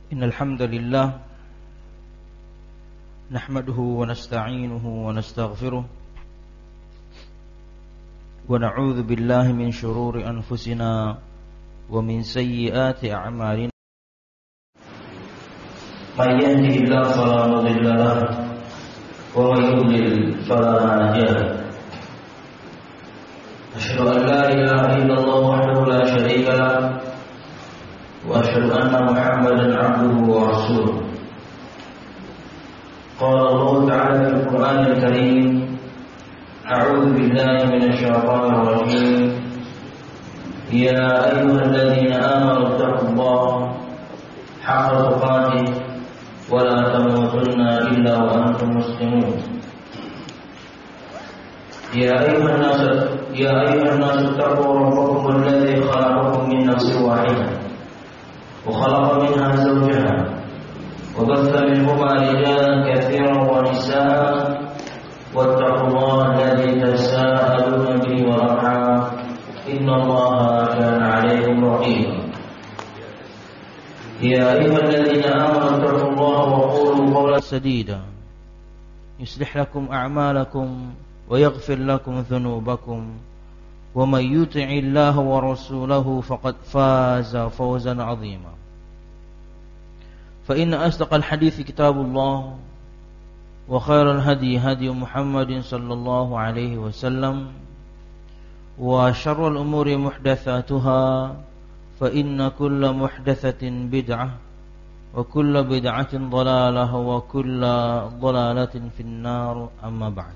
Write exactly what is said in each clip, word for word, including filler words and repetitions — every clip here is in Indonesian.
إن الحمد لله نحمده ونستعينه ونستغفره ونعوذ بالله من شرور أنفسنا ومن سيئات أعمالنا من يهده الله فلا مضل له ومن يضلل فلا هادي له أشهد أن لا إله إلا الله وحده لا شريك له وأشهد أن محمدا عبده ورسوله قال الله تعالى في القرآن الكريم أعوذ بالله من الشيطان الرجيم يا أيها الذين آمنوا اتقوا الله حق تقاته ولا تموتن إلا وأنتم مسلمون يا أيها الناس يا أيها الناس اتقوا ربكم الذي خلقكم من نفس واحدة وخلق منها زوجها وبث منهما رجالا كثيرا ونساء واتقوا الله الذي تساءلون به والأرحام إن الله كان عليكم رقيبا يا أيها الذين آمنوا اتقوا الله وقولوا قولا سديدا يصلح لكم أعمالكم ويغفر لكم ذنوبكم ومن يطع الله ورسوله فقد فاز فوزا عظيما فإن أصدق الحديث كتاب الله وخير الهدي هدي محمد صلى الله عليه وسلم وشر الأمور محدثاتها فإن كل محدثة بدعة وكل بدعة ضلالة وكل ضلالة في النار أما بعد.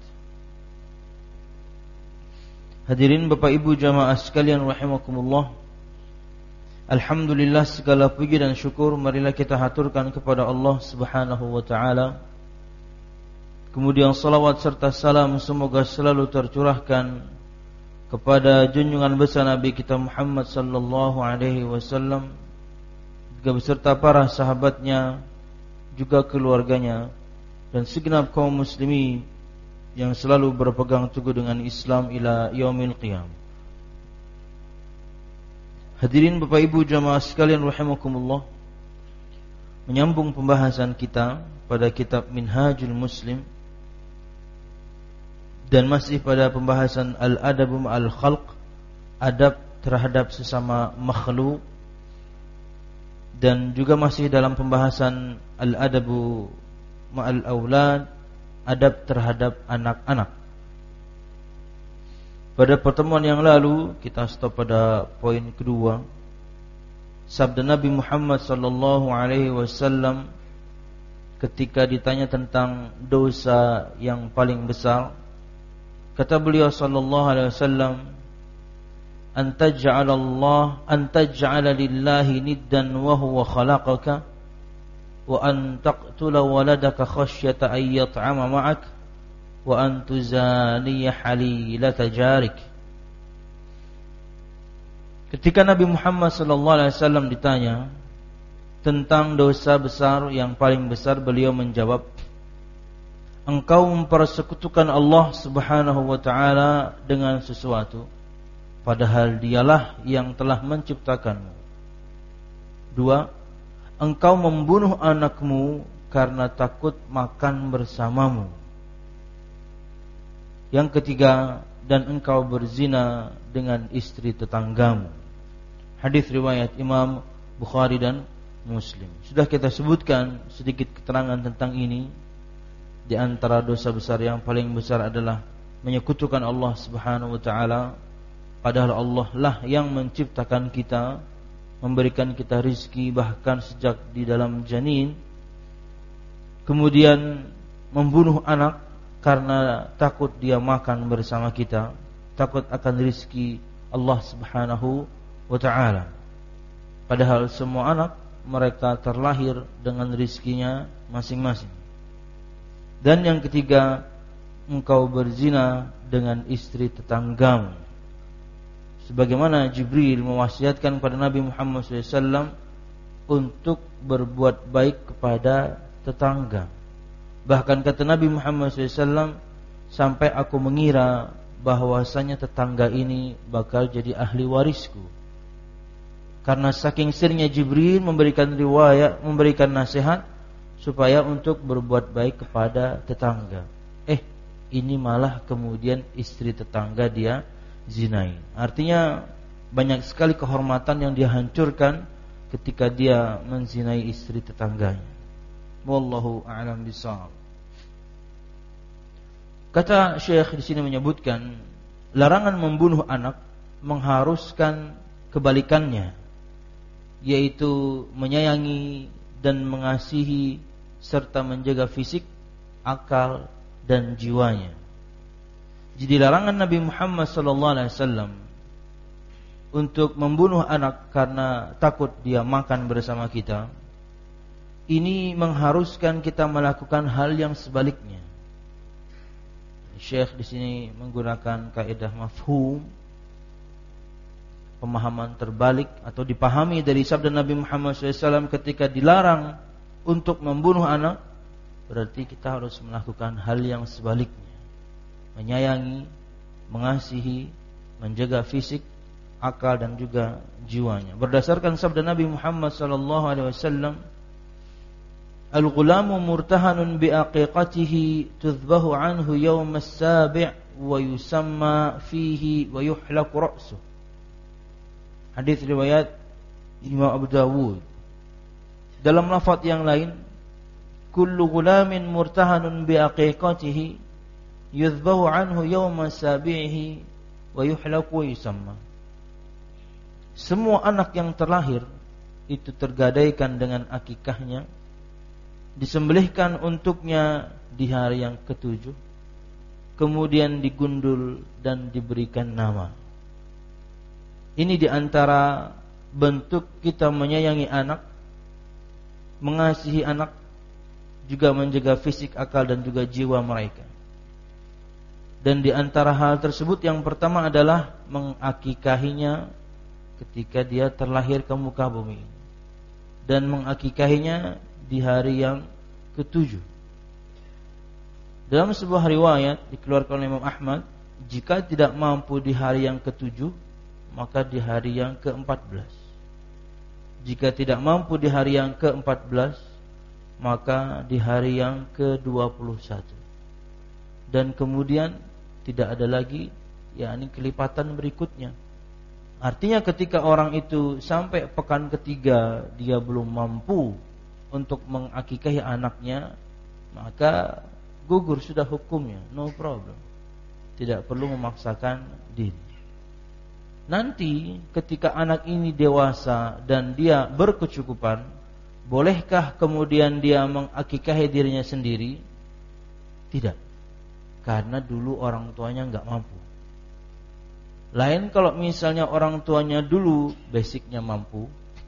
Hadirin Bapak Ibu jamaah sekalian rahimakumullah. Alhamdulillah, segala puji dan syukur marilah kita haturkan kepada Allah Subhanahu wa taala. Kemudian salawat serta salam semoga selalu tercurahkan kepada junjungan besar Nabi kita Muhammad sallallahu alaihi wasallam, juga beserta para sahabatnya, juga keluarganya dan segenap kaum muslimin yang selalu berpegang teguh dengan Islam ila yaumil qiyam. Hadirin Bapak Ibu jamaah sekalian rahimakumullah, menyambung pembahasan kita pada kitab Minhajul Muslim dan masih pada pembahasan Al-Adabu Ma'al Khalq, adab terhadap sesama makhluk, dan juga masih dalam pembahasan Al-Adabu Ma'al Aulad, adab terhadap anak-anak. Pada pertemuan yang lalu kita stop pada poin kedua, sabda Nabi Muhammad sallallahu alaihi wasallam ketika ditanya tentang dosa yang paling besar. Kata beliau sallallahu alaihi wasallam, antaj'ala Allah antaj'ala lillahi niddan wa huwa khalaqaka wa an taqtula waladaka khasyata ay yat'ama ma'ak wa an tuzaniya halilata jarik. Ketika Nabi Muhammad sallallahu alaihi wasallam ditanya tentang dosa besar yang paling besar, beliau menjawab, engkau mempersekutukan Allah Subhanahu wa taala dengan sesuatu padahal dialah yang telah menciptakanmu. Dua, engkau membunuh anakmu karena takut makan bersamamu. Yang ketiga, dan engkau berzina dengan istri tetanggamu. Hadis riwayat Imam Bukhari dan Muslim. Sudah kita sebutkan sedikit keterangan tentang ini. Di antara dosa besar yang paling besar adalah menyekutukan Allah Subhanahu wa taala, padahal Allah lah yang menciptakan kita, memberikan kita rizki bahkan sejak di dalam janin. Kemudian membunuh anak karena takut dia makan bersama kita, takut akan rizki Allah Subhanahu wa ta'ala. Padahal semua anak mereka terlahir dengan rizkinya masing-masing. Dan yang ketiga, engkau berzina dengan istri tetanggamu, sebagaimana Jibril mewasiatkan kepada Nabi Muhammad shallallahu alaihi wasallam untuk berbuat baik kepada tetangga. Bahkan kata Nabi Muhammad shallallahu alaihi wasallam, sampai aku mengira bahwasanya tetangga ini bakal jadi ahli warisku. Karena saking seringnya Jibril memberikan riwayat, memberikan nasihat supaya untuk berbuat baik kepada tetangga. Eh, ini malah kemudian istri tetangga dia zinai. Artinya banyak sekali kehormatan yang dia hancurkan ketika dia menzinai istri tetangganya. Wallahu a'lam bishawab. Kata Syekh di sini menyebutkan larangan membunuh anak mengharuskan kebalikannya, yaitu menyayangi dan mengasihi serta menjaga fisik, akal dan jiwanya. Jadi larangan Nabi Muhammad sallallahu alaihi wasallam untuk membunuh anak karena takut dia makan bersama kita, ini mengharuskan kita melakukan hal yang sebaliknya. Syekh di sini menggunakan kaidah mafhum, pemahaman terbalik atau dipahami dari sabda Nabi Muhammad shallallahu alaihi wasallam ketika dilarang untuk membunuh anak, berarti kita harus melakukan hal yang sebaliknya, menyayangi, mengasihi, menjaga fisik, akal dan juga jiwanya. Berdasarkan sabda Nabi Muhammad sallallahu alaihi wasallam, al-ghulamu murtahanun biaqiqatihi tudhbahu anhu yawm as-sabi' wa yusamma fihi wa yuhlaku ra'suh. Hadis riwayat Imam Abu Dawud. Dalam lafaz yang lain, kullu ghulamin murtahanun biaqiqatihi yudhbahu anhu yawm as-sabi'ihi wa yuhlaku wa yusamma. Semua anak yang terlahir itu tergadaikan dengan akikahnya, disembelihkan untuknya di hari yang ketujuh, kemudian digundul dan diberikan nama. Ini diantara bentuk kita menyayangi anak, mengasihi anak, juga menjaga fisik, akal dan juga jiwa mereka. Dan diantara hal tersebut yang pertama adalah mengakikahinya ketika dia terlahir ke muka bumi, dan mengakikahinya di hari yang ketujuh. Dalam sebuah riwayat dikeluarkan oleh Imam Ahmad, jika tidak mampu di hari yang ketujuh, maka di hari yang keempat belas. Jika tidak mampu di hari yang keempat belas, maka di hari yang kedua puluh satu. Dan kemudian tidak ada lagi, yakni kelipatan berikutnya. Artinya ketika orang itu sampai pekan ketiga dia belum mampu untuk mengakikahi anaknya, maka gugur sudah hukumnya, no problem. Tidak perlu memaksakan diri. Nanti ketika anak ini dewasa dan dia berkecukupan, bolehkah kemudian dia mengakikahi dirinya sendiri? Tidak, karena dulu orang tuanya enggak mampu. Lain kalau misalnya orang tuanya dulu basicnya mampu,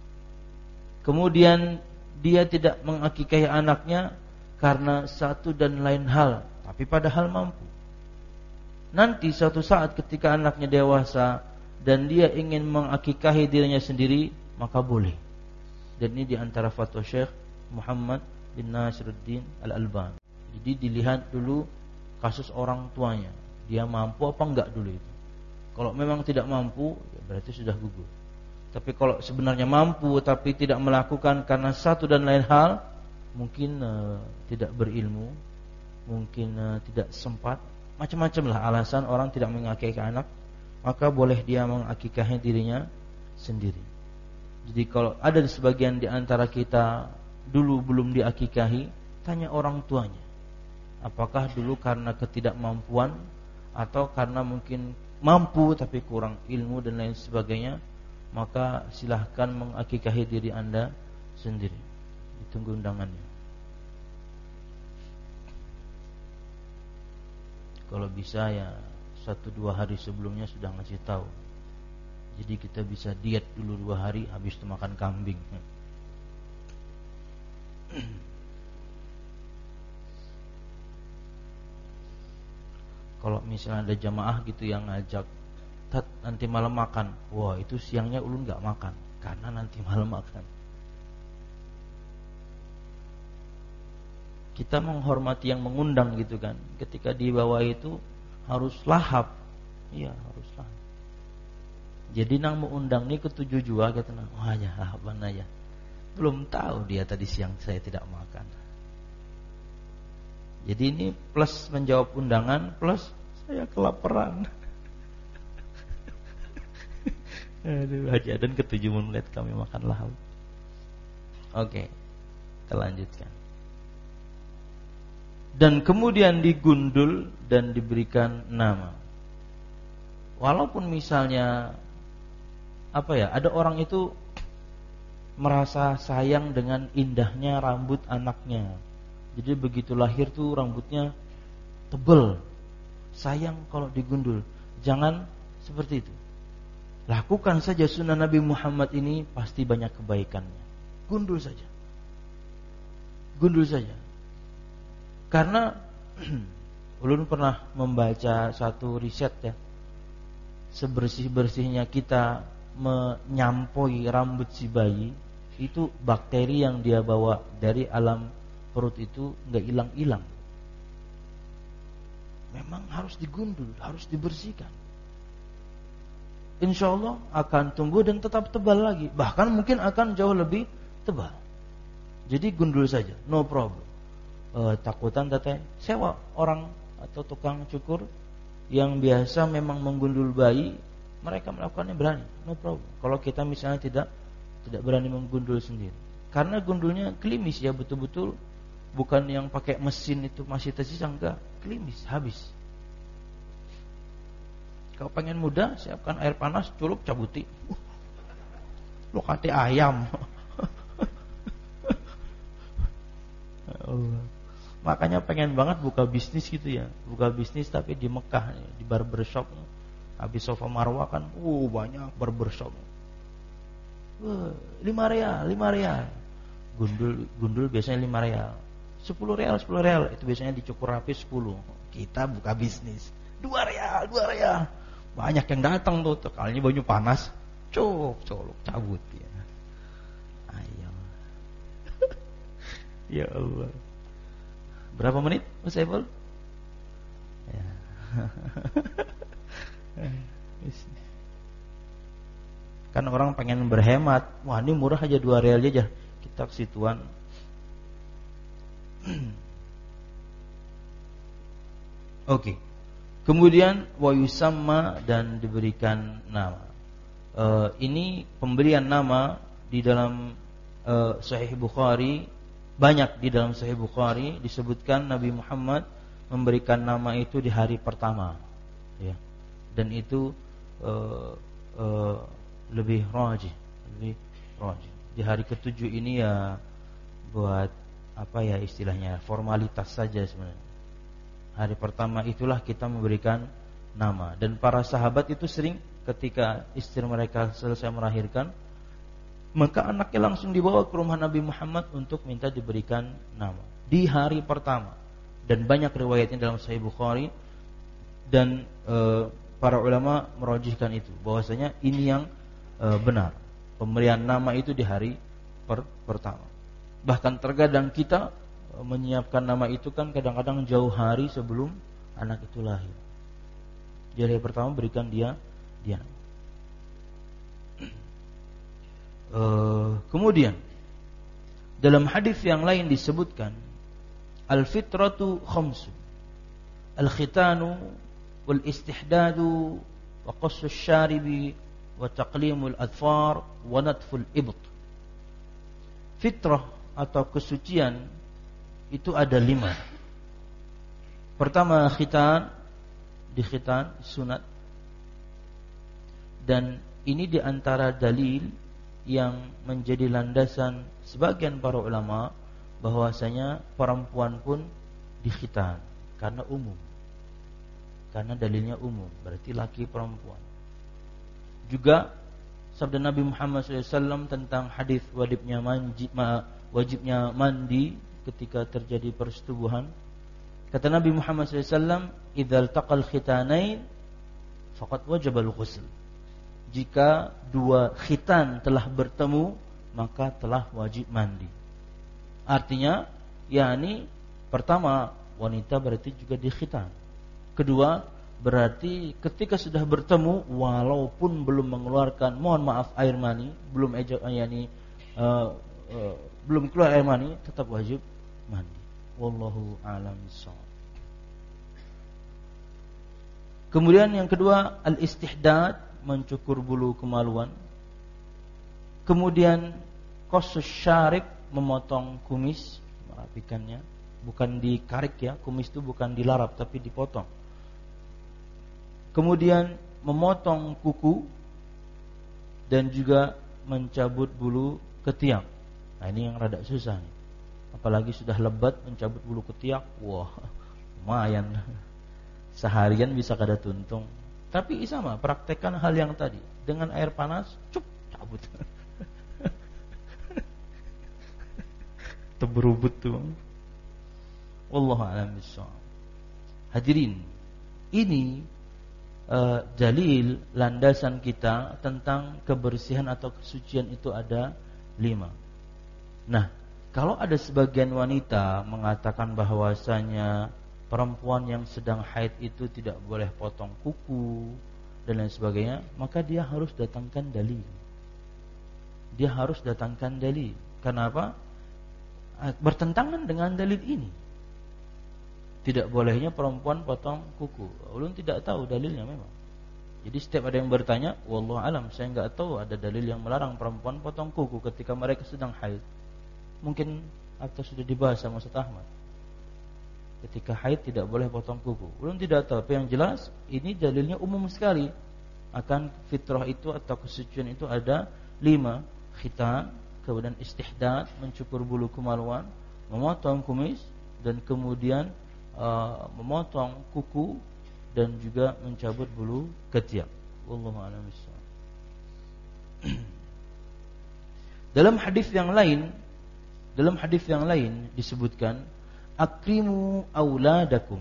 kemudian dia tidak mengakikahi anaknya karena satu dan lain hal, tapi padahal mampu. Nanti suatu saat ketika anaknya dewasa dan dia ingin mengakikahi dirinya sendiri, maka boleh. Dan ini diantara fatwa Syekh Muhammad bin Nasiruddin Al-Albani. Jadi dilihat dulu kasus orang tuanya, dia mampu apa enggak dulu itu. Kalau memang tidak mampu, ya berarti sudah gugur. Tapi kalau sebenarnya mampu tapi tidak melakukan karena satu dan lain hal, mungkin uh, tidak berilmu, mungkin uh, tidak sempat, macam-macam lah alasan orang tidak mengakikahi anak, maka boleh dia mengakikahi dirinya sendiri. Jadi kalau ada di sebagian di antara kita dulu belum diakikahi, tanya orang tuanya. Apakah dulu karena ketidakmampuan atau karena mungkin mampu tapi kurang ilmu dan lain sebagainya, maka silahkan mengakikahi diri Anda sendiri. Ditunggu undangannya. Kalau bisa ya satu dua hari sebelumnya sudah ngasih tahu. Jadi kita bisa diet dulu dua hari, habis itu makan kambing. Kalau misalnya ada jamaah gitu yang ngajak, Tat, nanti malam makan. Wah, itu siangnya ulun gak makan karena nanti malam makan. Kita menghormati yang mengundang gitu kan. Ketika di bawah itu harus lahap. Iya, harus lahap. Jadi nang mau undang ni ketujuh jua kata nang. Wah ya, apa ya. Belum tahu dia tadi siang saya tidak makan. Jadi ini plus menjawab undangan plus saya kelaparan. Aduh, Haji Adan ketujuh menit kami makan lauk. Oke, kita lanjutkan. Dan kemudian digundul dan diberikan nama. Walaupun misalnya apa ya, ada orang itu merasa sayang dengan indahnya rambut anaknya. Jadi begitu lahir tuh rambutnya tebal. Sayang kalau digundul. Jangan seperti itu. Lakukan saja sunnah Nabi Muhammad ini, pasti banyak kebaikannya. Gundul saja. Gundul saja. Karena ulun pernah membaca satu riset ya. Sebersih-bersihnya kita menyampoi rambut si bayi, itu bakteri yang dia bawa dari alam perut itu enggak hilang-hilang. Memang harus digundul, harus dibersihkan. Insya Allah akan tumbuh dan tetap tebal lagi. Bahkan mungkin akan jauh lebih tebal. Jadi gundul saja, no problem. E, takutan teteh sewa orang atau tukang cukur yang biasa memang menggundul bayi, mereka melakukannya berani, no problem. Kalau kita misalnya tidak tidak berani menggundul sendiri, karena gundulnya klimis ya, betul-betul bukan yang pakai mesin itu masih tersisa, enggak, klimis, habis. Kalau pengen muda, siapkan air panas, culup, cabuti. Lo kate ayam. Makanya pengen banget buka bisnis gitu ya. Buka bisnis tapi di Mekah, di barbershop. Habis Sofa Marwah kan, uh banyak barbershop. Uh, lima real, lima real. Gundul, gundul biasanya lima real. Sepuluh real, sepuluh real. Itu biasanya dicukur rapi sepuluh. Kita buka bisnis. Dua real, dua real. Banyak yang datang tuh, kalinya baju panas, cuk, colok, cabut ya. Ayo. Ya Allah. Berapa menit, Mas Saiful? Ya. Kan orang pengen berhemat. Wah, ini murah aja dua real aja. Kita ke situan. Oke. Okay. Kemudian wa yusamma, dan diberikan nama. E, ini pemberian nama di dalam e, Sahih Bukhari, banyak di dalam Sahih Bukhari disebutkan Nabi Muhammad memberikan nama itu di hari pertama, ya. Dan itu e, e, lebih rajih, lebih rajih. Di hari ketujuh ini ya buat apa ya istilahnya, formalitas saja sebenarnya. Hari pertama itulah kita memberikan nama. Dan para sahabat itu sering ketika istri mereka selesai melahirkan, maka anaknya langsung dibawa ke rumah Nabi Muhammad untuk minta diberikan nama di hari pertama. Dan banyak riwayatnya dalam Sahih Bukhari. Dan e, para ulama merajihkan itu, bahwasanya ini yang e, benar, pemberian nama itu di hari per, pertama. Bahkan terkadang kita menyiapkan nama itu kan kadang-kadang jauh hari sebelum anak itu lahir. Jadi hari pertama berikan dia dia. Uh, kemudian dalam hadis yang lain disebutkan al-fitratu khamsun, al-khitanu wal istihdadu wa qassu syaribi wa taqlimul adfar wa natful ibt. Fitrah atau kesucian itu ada lima. Pertama khitan, di khitan sunat. Dan ini diantara dalil yang menjadi landasan sebagian para ulama bahwasanya perempuan pun di khitan karena umum. Karena dalilnya umum, berarti laki perempuan. Juga sabda Nabi Muhammad shallallahu alaihi wasallam tentang hadis wajibnya mandi, wajibnya mandi ketika terjadi persetubuhan. Kata Nabi Muhammad shallallahu alaihi wasallam, "Idzal taqal khitanain faqad wajaba al-ghusl." Jika dua khitan telah bertemu, maka telah wajib mandi. Artinya, yakni pertama wanita berarti juga di khitan. Kedua, berarti ketika sudah bertemu walaupun belum mengeluarkan, mohon maaf, air mani, belum ejak yani uh, uh, belum keluar air mani, tetap wajib mandi. Wallahu a'lam bishawab. Kemudian yang kedua, al-istihdad, mencukur bulu kemaluan. Kemudian qasus syarib, memotong kumis, merapikannya, bukan dikarik ya, kumis itu bukan dilarap tapi dipotong. Kemudian memotong kuku dan juga mencabut bulu ketiak. Nah, ini yang rada susah nih. Apalagi sudah lebat mencabut bulu ketiak, wah, lumayan. Seharian bisa kada tuntung. Tapi sama, praktekkan hal yang tadi. Dengan air panas, cup, cabut. Teberubut tuh. Wallahu a'lam bishawab. Hadirin, ini uh, dalil landasan kita tentang kebersihan atau kesucian itu ada lima. Nah, kalau ada sebagian wanita mengatakan bahwasanya perempuan yang sedang haid itu tidak boleh potong kuku dan lain sebagainya, maka dia harus datangkan dalil. Dia harus datangkan dalil. Kenapa? Bertentangan dengan dalil ini. Tidak bolehnya perempuan potong kuku. Ulun tidak tahu dalilnya memang. Jadi setiap ada yang bertanya, wallahu alam, saya enggak tahu ada dalil yang melarang perempuan potong kuku ketika mereka sedang haid. Mungkin atau sudah dibahas sama Ustaz Ahmad. Ketika haid tidak boleh potong kuku. Ulun tidak tahu, tapi yang jelas ini dalilnya umum sekali. Akan fitrah itu atau kesucian itu ada lima: khitan, kemudian istihdad, mencukur bulu kemaluan, memotong kumis, dan kemudian uh, memotong kuku dan juga mencabut bulu ketiak. Wallahu a'lam bishawab. Dalam hadis yang lain, dalam hadis yang lain disebutkan akrimu auladakum.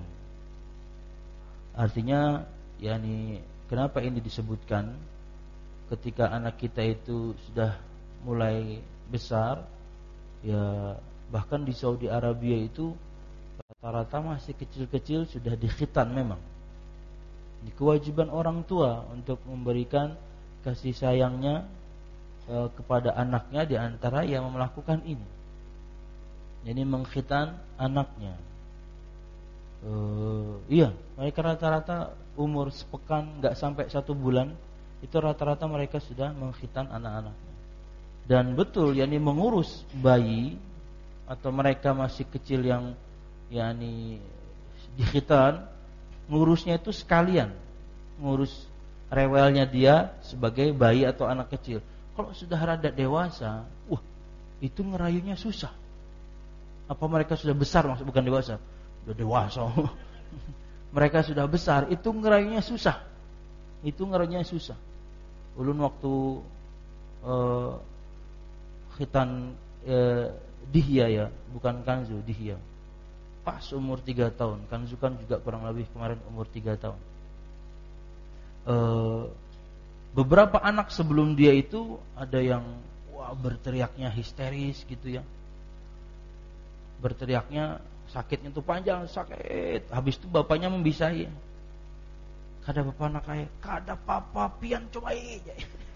Artinya, yakni kenapa ini disebutkan ketika anak kita itu sudah mulai besar, ya bahkan di Saudi Arabia itu rata-rata masih kecil-kecil sudah dikhitan memang. Ini kewajiban orang tua untuk memberikan kasih sayangnya e, kepada anaknya, di antara yang melakukan ini. Jadi mengkhitan anaknya. E, iya, mereka rata-rata umur sepekan, enggak sampai satu bulan, itu rata-rata mereka sudah mengkhitan anak-anaknya. Dan betul, yakni mengurus bayi atau mereka masih kecil yang yakni dikhitan, ngurusnya itu sekalian, ngurus rewelnya dia sebagai bayi atau anak kecil. Kalau sudah rada dewasa, wah, itu ngerayunya susah. Apa mereka sudah besar, maksud bukan dewasa, sudah dewasa. Mereka sudah besar, itu ngerayunya susah. Itu ngerayunya susah. Ulun waktu uh, khitan uh, Dihya ya, bukan Kanzu, Dihya. Pas umur tiga tahun. Kanzu kan juga kurang lebih kemarin umur tiga tahun. E, beberapa anak sebelum dia itu ada yang wah berteriaknya histeris gitu ya. Berteriaknya sakitnya tuh panjang, sakit. Habis itu bapaknya membisai. Kada bapak anak kaya, kada papa pian cobai.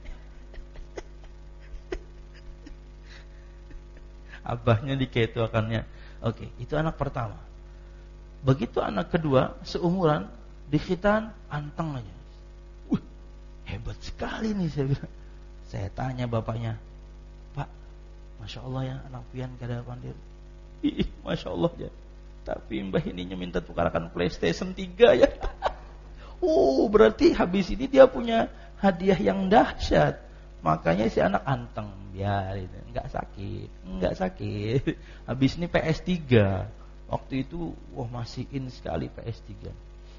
Abahnya diketuakannya. Oke, itu anak pertama. Begitu anak kedua, seumuran, dikhitan, anteng aja. Wih, hebat sekali nih, saya bilang. Saya tanya bapaknya, Pak, Masya Allah ya, anak pian kada pandir. Ih, Masya Allah ya. Tapi mbah ininya minta tukarkan PlayStation tiga ya. Oh, berarti habis ini dia punya hadiah yang dahsyat. Makanya si anak anteng, biarin, enggak sakit, enggak sakit. Habis ini P S tiga. Waktu itu wah masih in sekali P S tiga.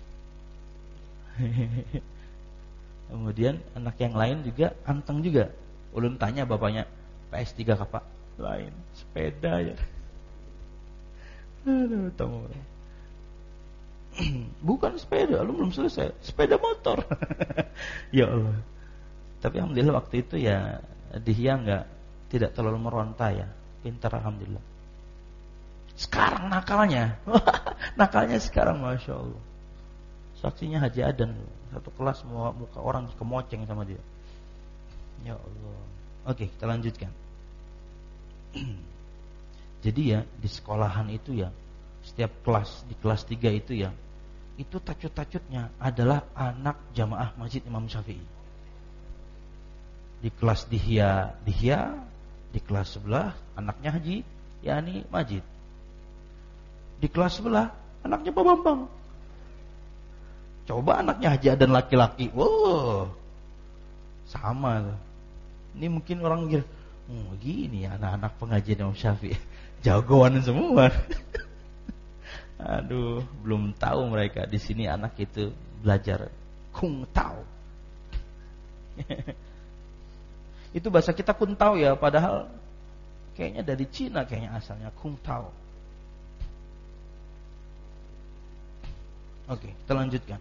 Kemudian anak yang lain juga anteng juga. Ulun tanya bapaknya, P S tiga kapak? Lain, sepeda ya. Aduh, tamu. Bukan sepeda, lu belum selesai. Sepeda motor. Ya Allah. Tapi alhamdulillah waktu itu ya Dihya enggak tidak terlalu meronta ya, pintar alhamdulillah. Sekarang nakalnya, nakalnya sekarang Masya Allah. Saksinya Haji Adan, satu kelas semua muka orang kemoceng sama dia. Ya Allah. Oke, kita lanjutkan. Jadi ya di sekolahan itu ya, setiap kelas di kelas tiga itu ya, itu tacut-tacutnya adalah anak jamaah Masjid Imam Syafi'i. Di kelas Dihya, Dihya, di kelas sebelah anaknya Haji Yani Majid. Di kelas sebelah anaknya Pak Bambang. Coba anaknya Haji Adan laki-laki, wow, sama tuh. Ini mungkin orang mikir, oh, gini ya anak-anak pengajian Imam Syafi'i, jagoan semua. Aduh, belum tahu mereka di sini anak itu belajar kung tao. Itu bahasa kita kung tao ya, padahal kayaknya dari Cina kayaknya asalnya kung tao. Oke, kita lanjutkan.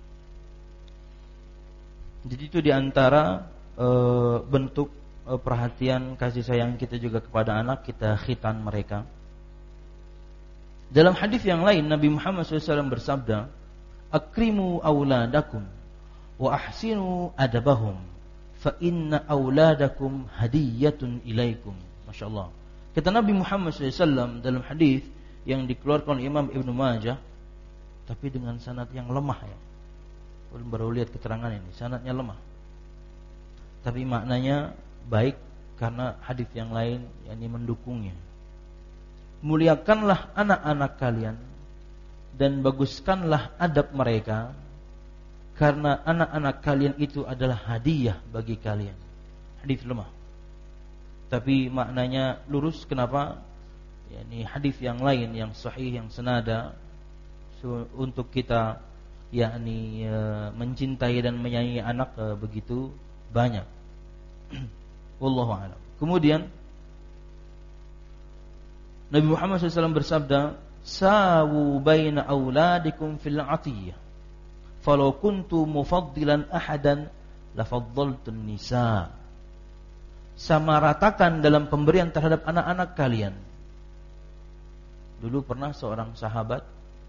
Jadi itu diantara e, bentuk e, perhatian kasih sayang kita juga kepada anak, kita khitan mereka. Dalam hadis yang lain Nabi Muhammad shallallahu alaihi wasallam bersabda, "Akrimu auladakum wa ahsinu adabahum, fa inna auladakum hadiyatun ilaikum." Masya Allah. Kata Nabi Muhammad shallallahu alaihi wasallam dalam hadis yang dikeluarkan oleh Imam Ibnu Majah, tapi dengan sanad yang lemah ya. Baru lihat keterangan ini, sanadnya lemah. Tapi maknanya baik karena hadis yang lain yang mendukungnya. Muliakanlah anak-anak kalian dan baguskanlah adab mereka, karena anak-anak kalian itu adalah hadiah bagi kalian. Hadis lemah. Tapi maknanya lurus. Kenapa? Ya, ini hadis yang lain yang sahih yang senada untuk kita yakni e, mencintai dan menyayangi anak e, begitu banyak. Wallahu a'lam. Kemudian Nabi Muhammad shallallahu alaihi wasallam bersabda, "Sawu baina auladikum fil atiyah. Falau kuntu mufaddilan ahadan lafaddaltun nisa." Samaratakan dalam pemberian terhadap anak-anak kalian. Dulu pernah seorang sahabat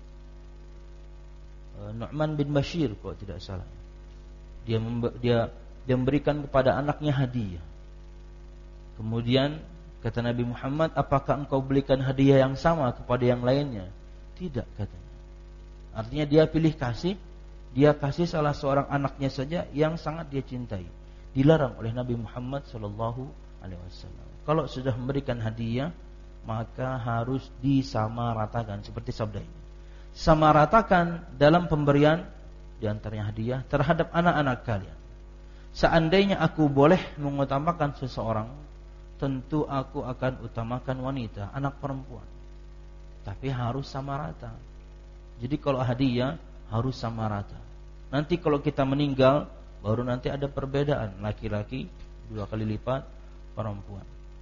Nu'man bin Bashir kalau tidak salah. Dia dia dia memberikan kepada anaknya hadiah. Kemudian kata Nabi Muhammad, "Apakah engkau belikan hadiah yang sama kepada yang lainnya?" Tidak, katanya. Artinya dia pilih kasih, dia kasih salah seorang anaknya saja yang sangat dia cintai. Dilarang oleh Nabi Muhammad sallallahu alaihi wasallam. Kalau sudah memberikan hadiah, maka harus disamaratakan seperti sabda ini. Samaratakan dalam pemberian diantaranya hadiah terhadap anak-anak kalian. Seandainya aku boleh mengutamakan seseorang, tentu aku akan utamakan wanita, anak perempuan. Tapi harus sama rata. Jadi kalau hadiah harus sama rata. Nanti kalau kita meninggal, baru nanti ada perbedaan, laki-laki dua kali lipat perempuan.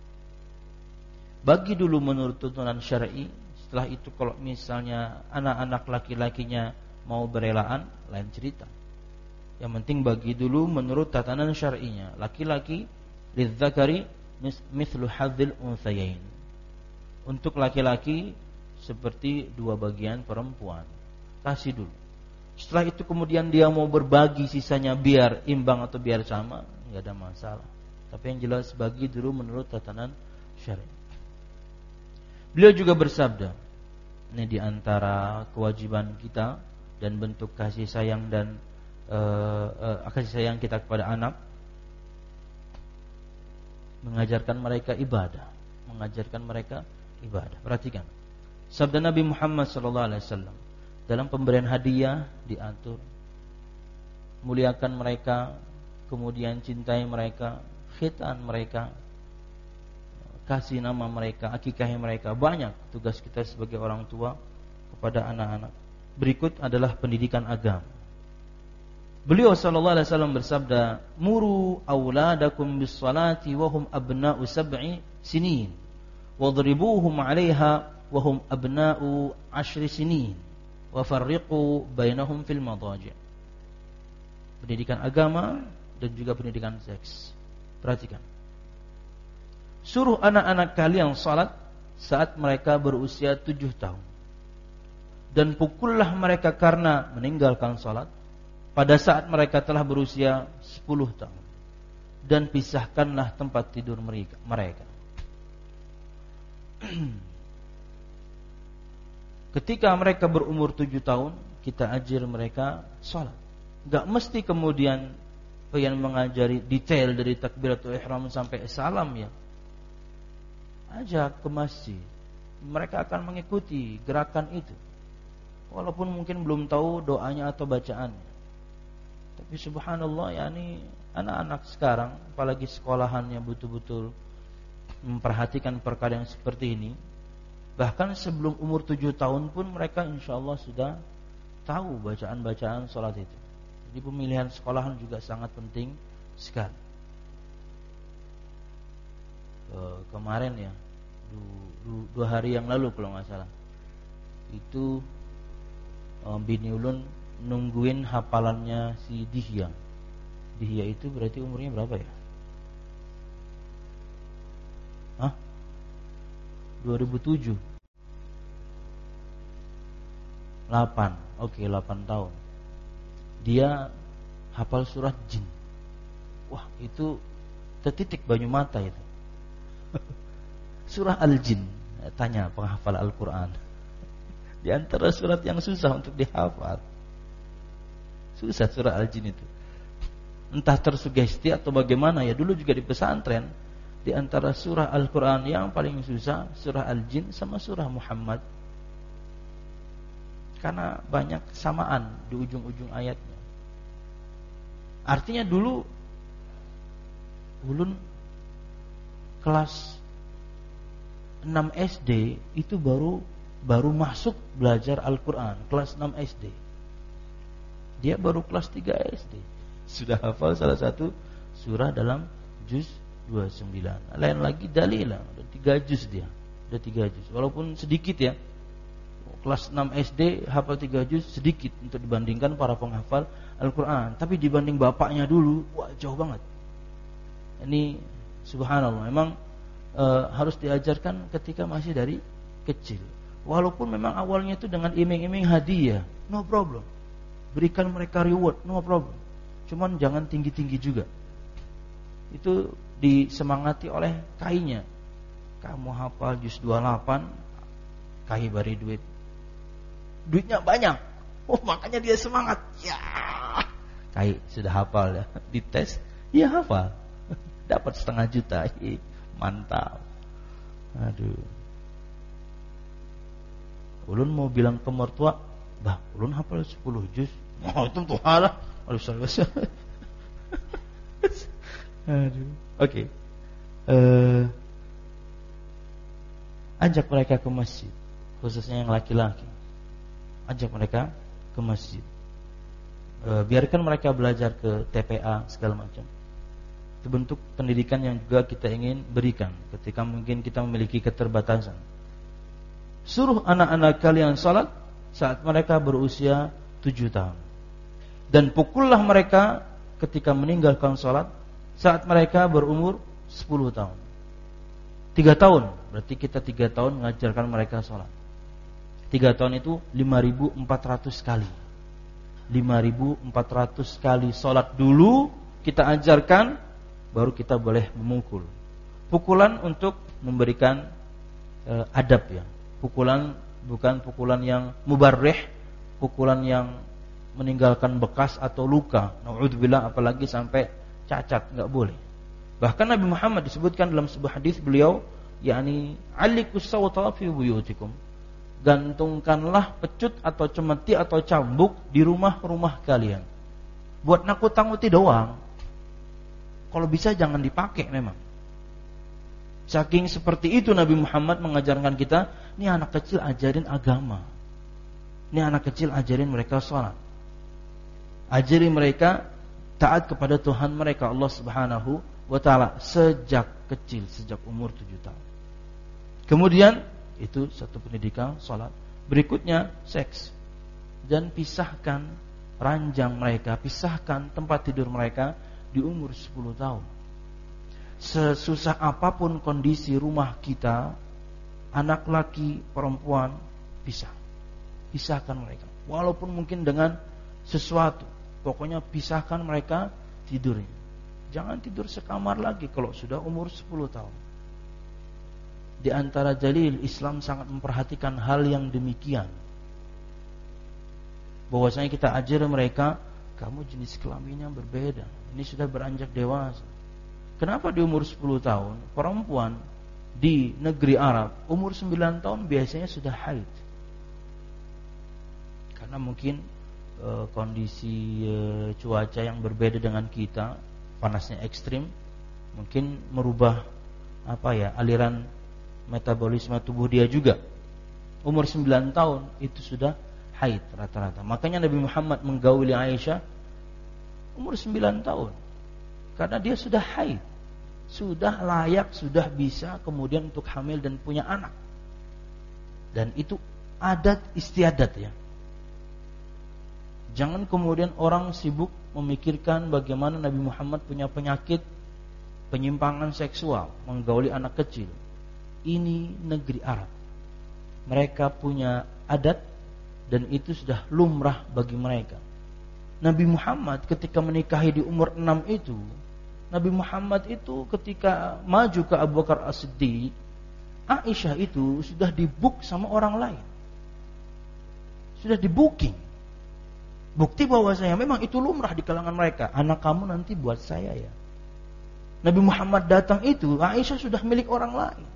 Bagi dulu menurut tuntunan syar'i. Setelah itu kalau misalnya anak-anak laki-lakinya mau berelaan, lain cerita. Yang penting bagi dulu menurut tatanan syar'inya, laki-laki lidzakari mithlu hadzil unthayain. Untuk laki-laki seperti dua bagian perempuan. Kasih dulu. Setelah itu kemudian dia mau berbagi sisanya biar imbang atau biar sama, enggak ada masalah. Tapi yang jelas bagi dulu menurut tatanan syar'i. Beliau juga bersabda, ini di antara kewajiban kita dan bentuk kasih sayang dan uh, uh, kasih sayang kita kepada anak, mengajarkan mereka ibadah, mengajarkan mereka ibadah. Perhatikan, sabda Nabi Muhammad sallallahu alaihi wasallam dalam pemberian hadiah diatur, muliakan mereka, kemudian cintai mereka, khitan mereka, kasih nama mereka, akikahi mereka. Banyak tugas kita sebagai orang tua kepada anak-anak. Berikut adalah pendidikan agama. Beliau sallallahu alaihi wasallam bersabda, "Muru auladakum bis salati wa hum abna'u sab'i sinin, wadribuhum 'alaiha wa hum abna'u 'ashri sinin, wa farriqu bainahum fil madaji'." Pendidikan agama dan juga pendidikan seks. Perhatikan. Suruh anak-anak kalian salat saat mereka berusia tujuh tahun. dan pukullah mereka karena meninggalkan salat pada saat mereka telah berusia sepuluh tahun, dan pisahkanlah tempat tidur mereka. Ketika mereka berumur tujuh tahun, kita ajar mereka salat. Gak mesti kemudian pengen mengajari detail dari takbiratul ihram sampai salam ya. Ajak ke masjid, mereka akan mengikuti gerakan itu, walaupun mungkin belum tahu doanya atau bacaannya. Tapi subhanallah, yakni anak-anak sekarang, apalagi sekolahannya betul-betul memperhatikan perkara yang seperti ini. Bahkan sebelum umur tujuh tahun pun mereka insya Allah sudah tahu bacaan-bacaan sholat itu. Jadi pemilihan sekolahan juga sangat penting sekali. E, kemarin ya, du, du, dua hari yang lalu kalau nggak salah, itu e, Bini Ulun nungguin hafalannya si Dihya. Dihya itu berarti umurnya berapa ya? Hah? dua ribu tujuh. delapan. Oke, delapan tahun. Dia hafal surah Jin. Wah, itu tertitik banyu mata itu. Surah Al-Jin. Tanya penghafal Al-Quran. Di antara surat yang susah untuk dihafal. Susah surah Al-Jin itu. Entah tersugesti atau bagaimana ya. Dulu juga di pesantren, di antara surah Al-Quran yang paling susah surah Al-Jin sama surah Muhammad, karena banyak kesamaan di ujung-ujung ayatnya. Artinya dulu ulun kelas enam S D itu baru baru masuk belajar Al-Quran. Kelas enam S D. Dia baru kelas tiga S D sudah hafal salah satu surah dalam juz dua puluh sembilan. Lain lagi Dalilah, udah tiga juz dia. Udah tiga juz. Walaupun sedikit ya. Kelas enam S D hafal tiga juz sedikit untuk dibandingkan para penghafal Al-Quran. Tapi dibanding bapaknya dulu, wah jauh banget. Ini subhanallah, memang e, harus diajarkan ketika masih dari kecil. Walaupun memang awalnya itu dengan iming-iming hadiah, no problem. Berikan mereka reward, no problem. Cuman jangan tinggi-tinggi juga. Itu disemangati oleh kainya. Kamu hafal juz dua puluh delapan, kai bari duit. Duitnya banyak. Oh, makanya dia semangat. Ya. Kai sudah hafal ya. Dites, ya hafal. Dapat setengah juta. Hi, mantap. Aduh. Ulun mau bilang ke mertua, "Bah, ulun hafal sepuluh juz." Oh, itu tuh halah. Aduh, salah. Aduh. Oke. Okay. Uh, ajak mereka ke masjid, khususnya yang laki-laki. Ajak mereka ke masjid. E, biarkan mereka belajar ke T P A segala macam. Itu bentuk pendidikan yang juga kita ingin berikan ketika mungkin kita memiliki keterbatasan. Suruh anak-anak kalian salat saat mereka berusia tujuh tahun. Dan pukullah mereka ketika meninggalkan salat saat mereka berumur sepuluh tahun. Tiga tahun, berarti kita tiga tahun mengajarkan mereka salat. Tiga tahun itu lima ribu empat ratus kali. Lima ribu empat ratus kali salat dulu kita ajarkan, baru kita boleh memukul. Pukulan untuk memberikan e, adab ya. Pukulan bukan pukulan yang mubarrih, pukulan yang meninggalkan bekas atau luka. Na'udzubillah, apalagi sampai cacat, enggak boleh. Bahkan Nabi Muhammad disebutkan dalam sebuah hadis beliau, yakni alikus sawta fi buyutikum. Gantungkanlah pecut atau cemeti atau cambuk di rumah-rumah kalian. Buat nakut-nakuti doang. Kalau bisa jangan dipakai memang. Saking seperti itu Nabi Muhammad mengajarkan kita, ini anak kecil ajarin agama. Ini anak kecil ajarin mereka salat. Ajarin mereka taat kepada Tuhan mereka Allah Subhanahu wa taala sejak kecil, sejak umur tujuh tahun. Kemudian itu satu pendidikan salat. Berikutnya seks. Dan pisahkan ranjang mereka, pisahkan tempat tidur mereka di umur sepuluh tahun. Sesusah apapun kondisi rumah kita, anak laki, perempuan, pisah. pisahkan mereka. Walaupun mungkin dengan sesuatu, pokoknya pisahkan mereka tidurnya. Jangan tidur sekamar lagi kalau sudah umur sepuluh tahun. Di antara dalil Islam sangat memperhatikan hal yang demikian. Bahwasanya kita ajar mereka, kamu jenis kelaminnya berbeda. Ini sudah beranjak dewasa. Kenapa di umur sepuluh tahun perempuan di negeri Arab umur sembilan tahun biasanya sudah haid? Karena mungkin e, kondisi e, cuaca yang berbeda dengan kita, panasnya ekstrim, mungkin merubah apa ya, aliran metabolisme tubuh dia juga. Umur sembilan tahun itu sudah haid rata-rata. Makanya Nabi Muhammad menggauli Aisyah umur sembilan tahun. Karena dia sudah haid, sudah layak, sudah bisa kemudian untuk hamil dan punya anak. Dan itu adat istiadat ya. Jangan kemudian orang sibuk memikirkan bagaimana Nabi Muhammad punya penyakit penyimpangan seksual, menggauli anak kecil. Ini negeri Arab. Mereka punya adat dan itu sudah lumrah bagi mereka. Nabi Muhammad ketika menikahi di umur enam itu, Nabi Muhammad itu ketika maju ke Abu Bakar As-Siddiq, Aisyah itu sudah dibook sama orang lain. Sudah di-booking. Bukti bahwasanya memang itu lumrah di kalangan mereka. Anak kamu nanti buat saya ya. Nabi Muhammad datang itu, Aisyah sudah milik orang lain.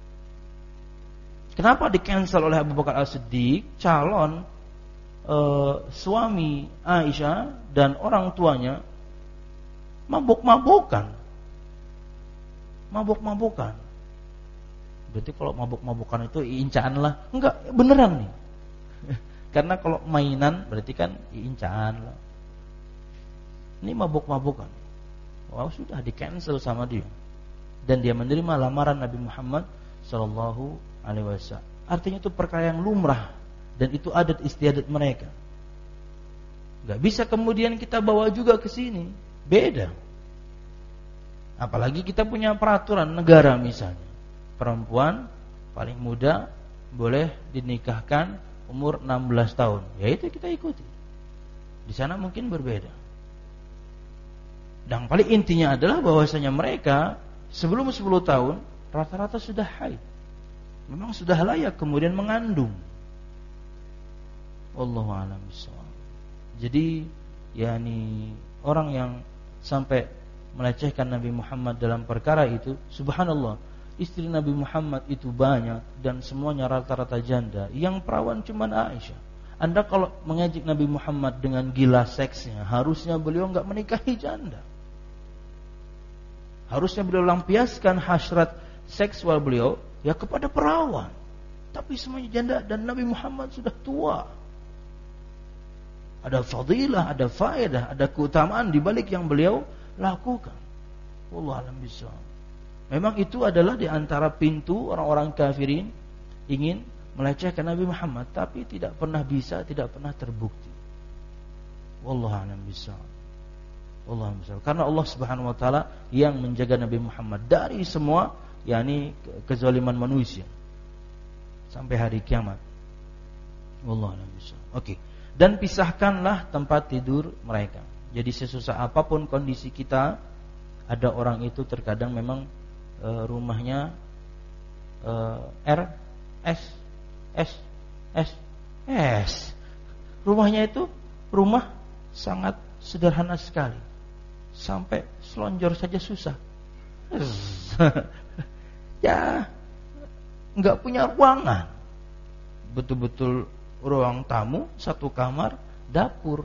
Kenapa di-cancel oleh Abu Bakar As-Siddiq? Calon uh, suami Aisyah dan orang tuanya mabuk-mabukan. Mabuk-mabukan. Berarti kalau mabuk-mabukan itu incaan lah. Enggak, beneran nih. Karena kalau mainan berarti kan incaan lah. Ini mabuk-mabukan. Wow, sudah di-cancel sama dia. Dan dia menerima lamaran Nabi Muhammad sallallahu alaihi wasallam. Artinya itu perkara yang lumrah dan itu adat istiadat mereka. Enggak bisa kemudian kita bawa juga ke sini. Beda. Apalagi kita punya peraturan negara misalnya. Perempuan paling muda boleh dinikahkan umur enam belas tahun. Ya itu kita ikuti. Di sana mungkin berbeda. Dan paling intinya adalah bahwasanya mereka sebelum sepuluh tahun rata-rata sudah haid. Memang sudah layak kemudian mengandung. Wallahu a'lam bishawab. Jadi yakni orang yang sampai melecehkan Nabi Muhammad dalam perkara itu, subhanallah, istri Nabi Muhammad itu banyak dan semuanya rata-rata janda. Yang perawan cuma Aisyah. Anda kalau mengejek Nabi Muhammad dengan gila seksnya, harusnya beliau enggak menikahi janda. Harusnya beliau lampiaskan hasrat seksual beliau ya kepada perawan. Tapi semuanya janda dan Nabi Muhammad sudah tua. Ada fadilah, ada faedah, ada keutamaan di balik yang beliau lakukan. Wallahu a'lam bishawab. Memang itu adalah di antara pintu orang-orang kafirin ingin melecehkan Nabi Muhammad, tapi tidak pernah bisa, tidak pernah terbukti. Wallahu a'lam bishawab. Wallahu a'lam bishawab. Karena Allah Subhanahu wa taala yang menjaga Nabi Muhammad dari semua yakni kezaliman manusia sampai hari kiamat. Wallahu a'lam bishawab. Oke. Dan pisahkanlah tempat tidur mereka. Jadi sesusah apapun kondisi kita, ada orang itu terkadang memang e, rumahnya e, R S S S S. Rumahnya itu rumah sangat sederhana sekali. Sampai selonjor saja susah. Ya, enggak punya ruangan. Betul-betul ruang tamu, satu kamar, dapur.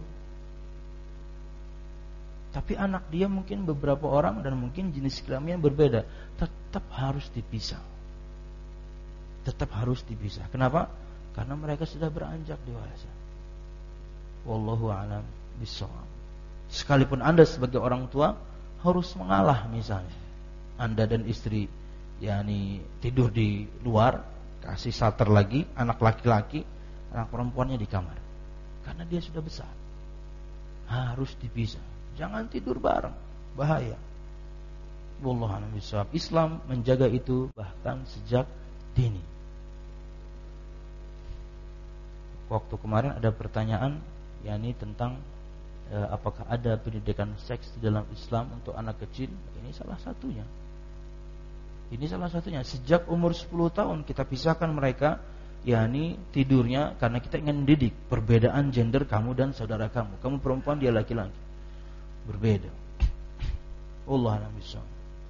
Tapi anak dia mungkin beberapa orang dan mungkin jenis kelamin berbeda, tetap harus dipisah. Tetap harus dipisah. Kenapa? Karena mereka sudah beranjak dewasa. Wallahu a'lam bishawab. Sekalipun Anda sebagai orang tua harus mengalah misalnya. Anda dan istri yakni tidur di luar, kasih shelter lagi, anak laki-laki, anak perempuannya di kamar. Karena dia sudah besar. Harus dipisah. Jangan tidur bareng, bahaya. Wallahu a'lam bishawab. Islam menjaga itu bahkan sejak dini. waktu kemarin ada pertanyaan yakni tentang e, apakah ada pendidikan seks di dalam Islam untuk anak kecil. Ini salah satunya. Ini salah satunya. Sejak umur sepuluh tahun kita pisahkan mereka, yakni tidurnya, karena kita ingin mendidik perbedaan gender kamu dan saudara kamu. Kamu perempuan, dia laki-laki. Berbeda. Allah a'lam bishawab.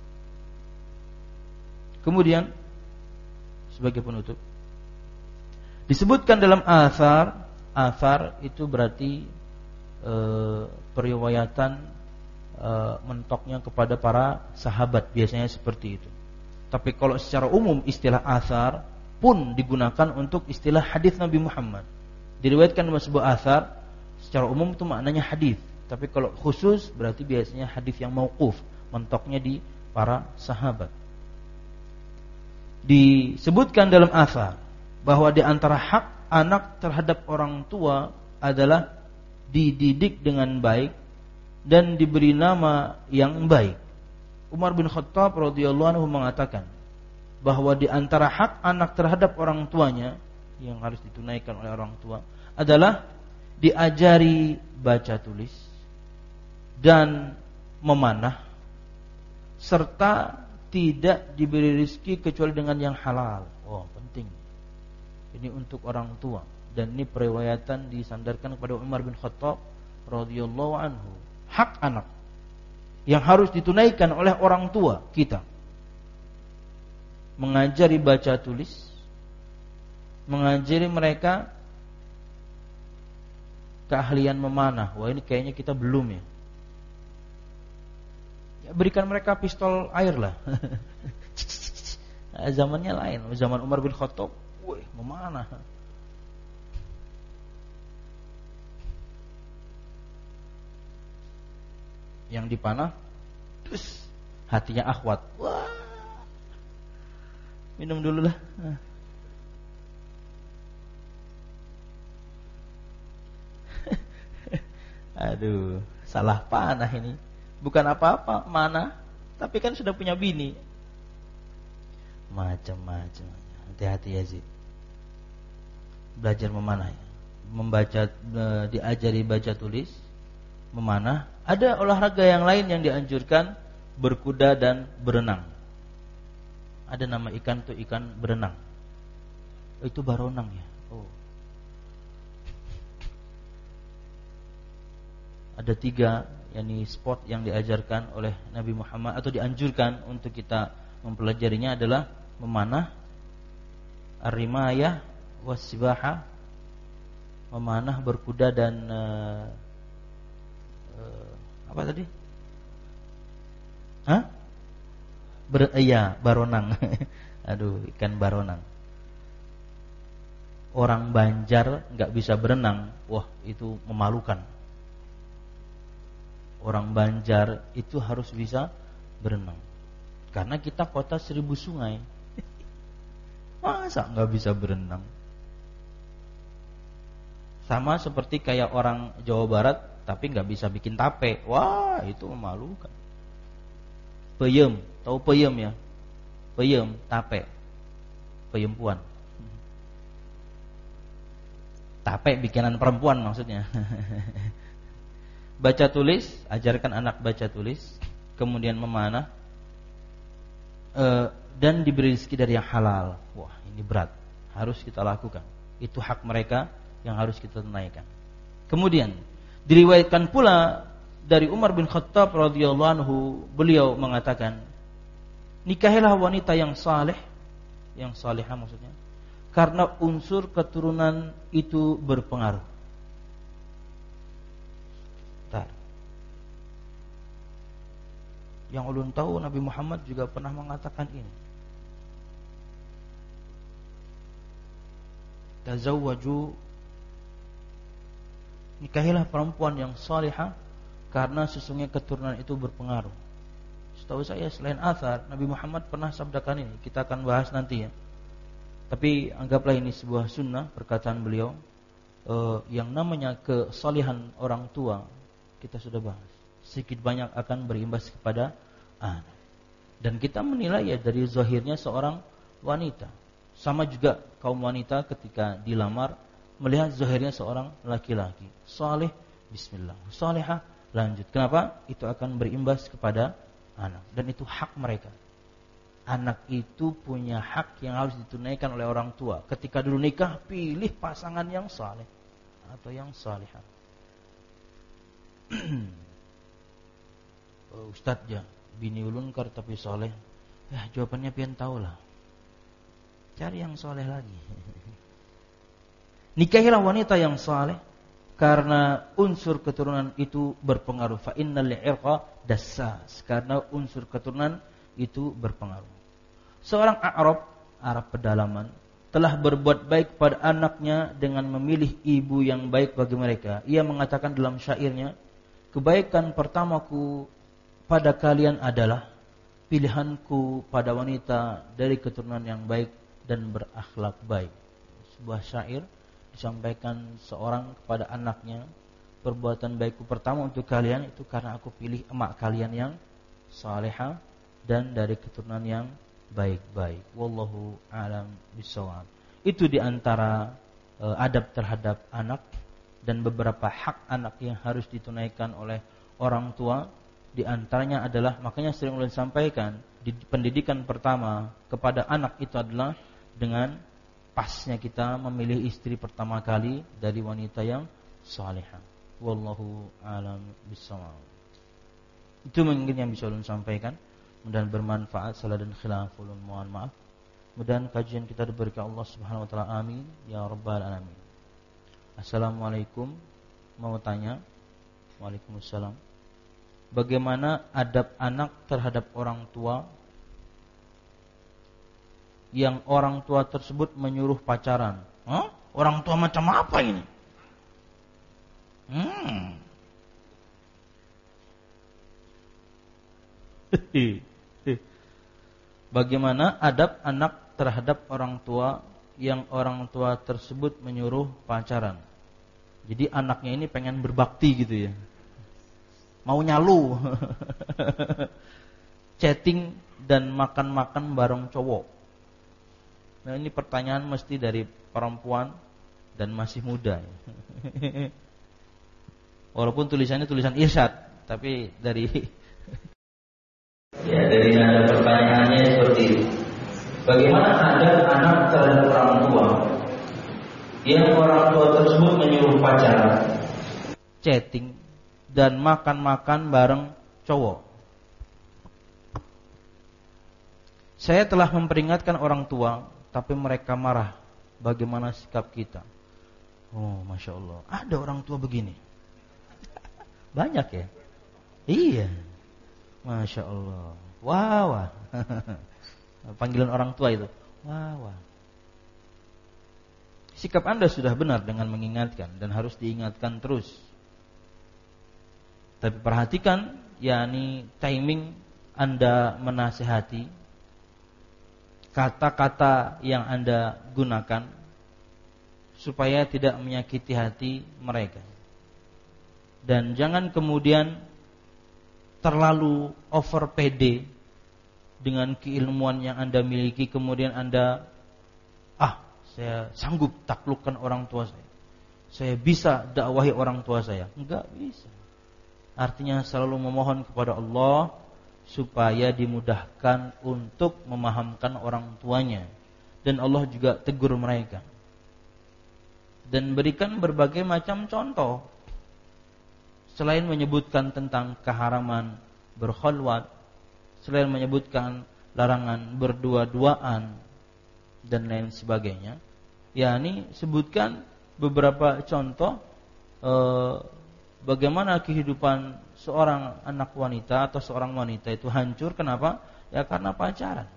Kemudian sebagai penutup, disebutkan dalam athar, athar itu berarti e, periwayatan e, mentoknya kepada para sahabat, biasanya seperti itu. Tapi kalau secara umum istilah athar pun digunakan untuk istilah hadis Nabi Muhammad. Diriwayatkan dalam sebuah athar, secara umum itu maknanya hadis. Tapi kalau khusus berarti biasanya hadis yang mauquf, mentoknya di para sahabat. Disebutkan dalam athar bahwa di antara hak anak terhadap orang tua adalah dididik dengan baik dan diberi nama yang baik. Umar bin Khattab radhiyallahu anhu mengatakan bahwa di antara hak anak terhadap orang tuanya yang harus ditunaikan oleh orang tua adalah diajari baca tulis dan memanah, serta tidak diberi rezeki kecuali dengan yang halal. Oh, penting. Ini untuk orang tua, dan ini periwayatan disandarkan kepada Umar bin Khattab radhiyallahu anhu. Hak anak yang harus ditunaikan oleh orang tua kita, mengajari baca tulis, mengajari mereka keahlian memanah. Wah, ini kayaknya kita belum ya. Ya, berikan mereka pistol air lah. Zamannya lain. Zaman Umar bin Khattab, wih, memanah. Yang dipanah, terus hatinya akhwat. Wah, minum dulu lah. Aduh, salah panah ini. Bukan apa-apa, mana? Tapi kan sudah punya bini. Macam-macam. Hati-hati ya Zid. Belajar memanah ya. Membaca, diajari baca tulis, memanah. Ada olahraga yang lain yang dianjurkan, berkuda dan berenang. Ada nama ikan tuh ikan berenang. Oh, itu baronang ya. Oh. Ada tiga yakni sport yang diajarkan oleh Nabi Muhammad atau dianjurkan untuk kita mempelajarinya adalah memanah, ar-rimayah, was-sibahah, memanah, berkuda dan uh, uh, apa tadi? Hah? Ber, iya, baronang. Aduh, ikan baronang. Orang Banjar nggak bisa berenang, wah itu memalukan. Orang Banjar itu harus bisa berenang, karena kita kota seribu sungai. Masa nggak bisa berenang? Sama seperti kayak orang Jawa Barat tapi nggak bisa bikin tape. Wah, itu memalukan. Peyem, tahu peyem ya? Peyem, tape, peyempuan. Tape bikinan perempuan maksudnya. Baca tulis, ajarkan anak baca tulis, kemudian memanah, e, dan diberi rezeki dari yang halal. Wah, ini berat, harus kita lakukan. Itu hak mereka yang harus kita tunaikan. Kemudian diriwayatkan pula dari Umar bin Khattab radhiyallahu anhu, beliau mengatakan, nikahilah wanita yang saleh, yang salihah maksudnya, karena unsur keturunan itu berpengaruh. Yang ulun tahu Nabi Muhammad juga pernah mengatakan ini. Tazawwaju, nikahilah perempuan yang salihah karena sesungguhnya keturunan itu berpengaruh. Setahu saya selain athar, Nabi Muhammad pernah sabdakan ini. Kita akan bahas nanti ya. Tapi anggaplah ini sebuah sunnah perkataan beliau. uh, Yang namanya kesalihan orang tua kita sudah bahas. Sedikit banyak akan berimbas kepada anak. Dan kita menilai ya dari zahirnya seorang wanita. Sama juga kaum wanita ketika dilamar, melihat zahirnya seorang laki-laki. Saleh, bismillah. Salihah, lanjut. Kenapa? Itu akan berimbas kepada anak. Dan itu hak mereka. Anak itu punya hak yang harus ditunaikan oleh orang tua. Ketika dulu nikah, pilih pasangan yang saleh atau yang salihah. Oh, Ustadz ya, bini ulun kar tapi saleh. Ya, jawabannya pian tahulah. Cari yang saleh lagi. Nikahilah wanita yang saleh karena unsur keturunan itu berpengaruh. Fa innal li'irqa dassas, karena unsur keturunan itu berpengaruh. Seorang Arab, Arab pedalaman, telah berbuat baik pada anaknya dengan memilih ibu yang baik bagi mereka. Ia mengatakan dalam syairnya, kebaikan pertamaku pada kalian adalah pilihanku pada wanita dari keturunan yang baik dan berakhlak baik. Sebuah syair disampaikan seorang kepada anaknya, perbuatan baikku pertama untuk kalian itu karena aku pilih emak kalian yang salihah dan dari keturunan yang baik-baik. Wallahu a'lam bishawab. Itu diantara uh, adab terhadap anak dan beberapa hak anak yang harus ditunaikan oleh orang tua. Di antaranya adalah, makanya sering ulun sampaikan, di pendidikan pertama kepada anak itu adalah dengan pasnya kita memilih istri pertama kali dari wanita yang salihah. Wallahu a'lam bishawab. Itu mungkin yang bisa ulun sampaikan. Mudah-mudahan bermanfaat. Salah dan khilaf ulun mohon maaf. Mudah-mudahan kajian kita diberikan Allah Subhanahu wa taala. Amin ya rabbal alamin. Assalamualaikum. Mau tanya? Waalaikumsalam. Bagaimana adab anak terhadap orang tua yang orang tua tersebut menyuruh pacaran? Hah? Orang tua macam apa ini? Hmm. Bagaimana adab anak terhadap orang tua yang orang tua tersebut menyuruh pacaran? Jadi anaknya ini pengen berbakti gitu ya, mau nyalu, chatting dan makan-makan bareng cowok. Nah, ini pertanyaan mesti dari perempuan dan masih muda. Walaupun tulisannya tulisan irsyad, tapi dari ya dari nada pertanyaannya seperti ini. Bagaimana adab anak terhadap orang tua yang orang tua tersebut menyuruh pacaran, chatting dan makan-makan bareng cowok? Saya telah memperingatkan orang tua, tapi mereka marah. Bagaimana sikap kita? Oh, Masya Allah, ada orang tua begini. Banyak ya? Iya, Masya Allah. Wah, wah. Panggilan orang tua itu. Wah, wah. Sikap Anda sudah benar dengan mengingatkan dan harus diingatkan terus. Tapi perhatikan, yakni timing Anda menasihati, kata-kata yang Anda gunakan supaya tidak menyakiti hati mereka. Dan jangan kemudian terlalu over pede dengan keilmuan yang Anda miliki, kemudian Anda ah, saya sanggup taklukkan orang tua saya, saya bisa dakwahi orang tua saya. Enggak bisa. Artinya selalu memohon kepada Allah supaya dimudahkan untuk memahamkan orang tuanya, dan Allah juga tegur mereka dan berikan berbagai macam contoh. Selain menyebutkan tentang keharaman berkhalwat, selain menyebutkan larangan berdua-duaan dan lain sebagainya, yakni sebutkan beberapa contoh eh, bagaimana kehidupan seorang anak wanita atau seorang wanita itu hancur. Kenapa? Ya karena pacaran.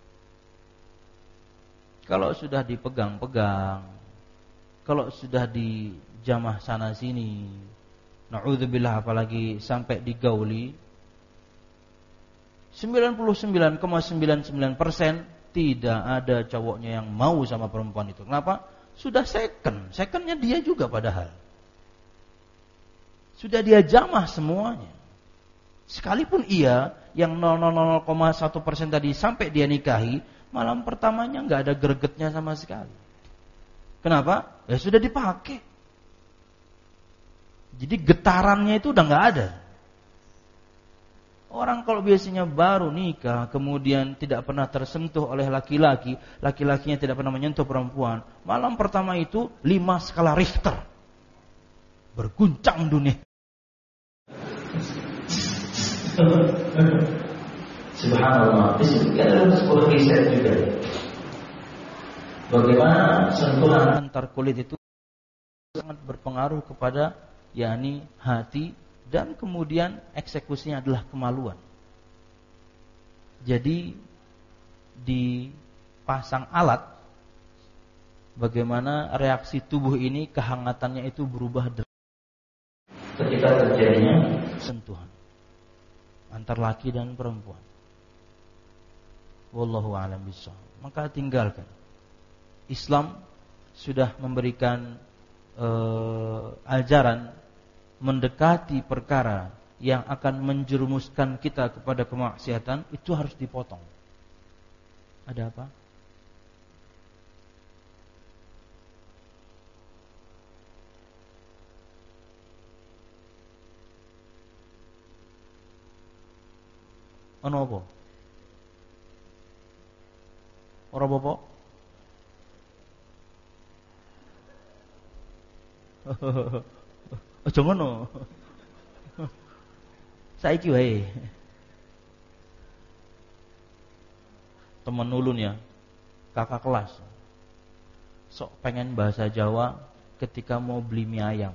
Kalau sudah dipegang-pegang, kalau sudah dijamah sana sini, na'udzubillah, apalagi sampai digauli, sembilan puluh sembilan koma sembilan sembilan persen tidak ada cowoknya yang mau sama perempuan itu. Kenapa? Sudah second, secondnya dia juga padahal. Sudah dia jamah semuanya. Sekalipun ia yang nol koma nol nol satu persen tadi sampai dia nikahi, malam pertamanya nggak ada gregetnya sama sekali. Kenapa? Ya sudah dipakai. Jadi getarannya itu udah nggak ada. Orang kalau biasanya baru nikah, kemudian tidak pernah tersentuh oleh laki-laki, laki-lakinya tidak pernah menyentuh perempuan, malam pertama itu lima skala Richter, berguncang dunia. Subhanallah. Di sini ada sebuah riset juga. Bagaimana sentuhan antar kulit itu sangat berpengaruh kepada yakni hati. Dan kemudian eksekusinya adalah kemaluan. Jadi dipasang alat, bagaimana reaksi tubuh ini, kehangatannya itu berubah ketika terjadinya sentuhan antar laki dan perempuan. Wallahu a'lam bishawab. Maka tinggalkan. Islam sudah memberikan uh, ajaran mendekati perkara yang akan menjerumuskan kita kepada kemaksiatan, itu harus dipotong. Ada apa? Ono apa? Ora apa? Aja ngono. Saiki wae. Temen ulun ya, kakak kelas. Sok pengen bahasa Jawa ketika mau beli mie ayam.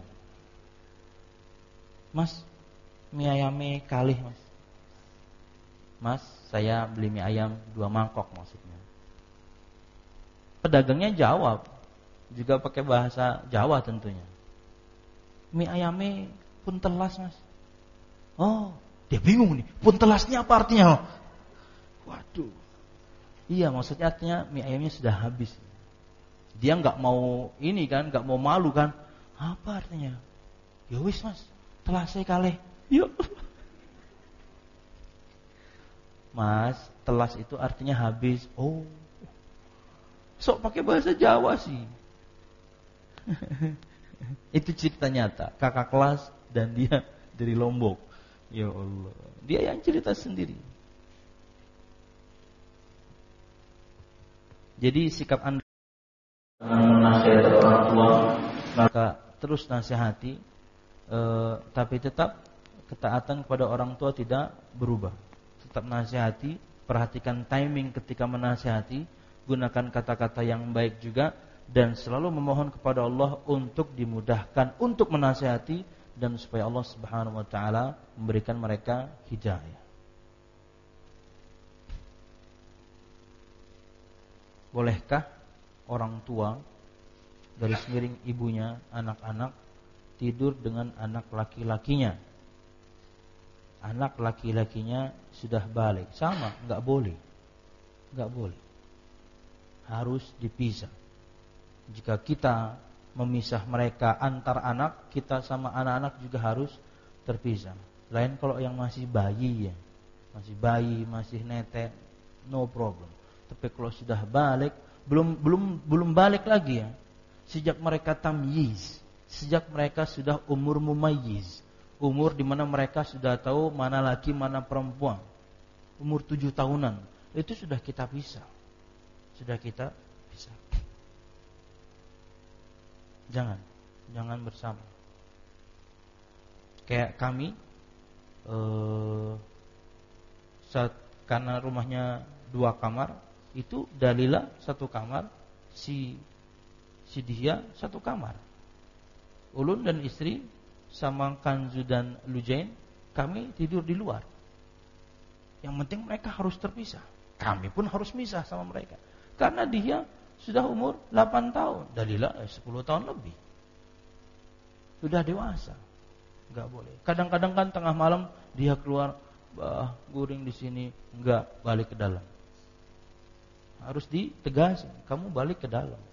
Mas, mie ayamnya kalih, Mas. Mas, saya beli mie ayam dua mangkok maksudnya. Pedagangnya jawab, juga pakai bahasa Jawa tentunya. Mie ayamnya pun telas, Mas. Oh, dia bingung nih. Pun telasnya apa artinya? Waduh. Iya, maksudnya artinya mie ayamnya sudah habis. Dia nggak mau ini kan, nggak mau malu kan? Apa artinya? Ya wis, Mas. Telasnya kalih. Yuk. Mas, telas itu artinya habis. Oh. Sok pakai bahasa Jawa sih. Itu cerita nyata, kakak kelas dan dia dari Lombok. Ya Allah, dia yang cerita sendiri. Jadi sikap Anda menasihati orang tua, maka terus nasihati, eh, tapi tetap ketaatan kepada orang tua tidak berubah. Tetap nasihati, perhatikan timing ketika menasihati, gunakan kata-kata yang baik juga. Dan selalu memohon kepada Allah untuk dimudahkan untuk menasihati dan supaya Allah Subhanahu wa taala memberikan mereka hidayah. Bolehkah orang tua garis miring ibunya, anak-anak tidur dengan anak laki-lakinya? Anak laki-lakinya sudah balik. Sama, enggak boleh. Enggak boleh. Harus dipisah. Jika kita memisah mereka antar anak, kita sama anak-anak juga harus terpisah. Lain kalau yang masih bayi ya, masih bayi, masih netek, no problem. Tapi kalau sudah balik, belum belum belum balik lagi ya. Sejak mereka tamyiz, sejak mereka sudah umur mumayyiz, umur di mana mereka sudah tahu mana laki mana perempuan, umur tujuh tahunan, itu sudah kita pisah, sudah kita pisah. Jangan, jangan bersama. Kayak kami, eh, saat karena rumahnya dua kamar, itu Dalila satu kamar, si si dia satu kamar. Ulun dan istri sama Kanzu dan Lujain, kami tidur di luar. Yang penting mereka harus terpisah. Kami pun harus misah sama mereka. Karena dia sudah umur delapan tahun, Dalila eh, sepuluh tahun lebih. Sudah dewasa. Enggak boleh. Kadang-kadang kan tengah malam dia keluar, bah, guring di sini, enggak, balik ke dalam. Harus ditegas, kamu balik ke dalam.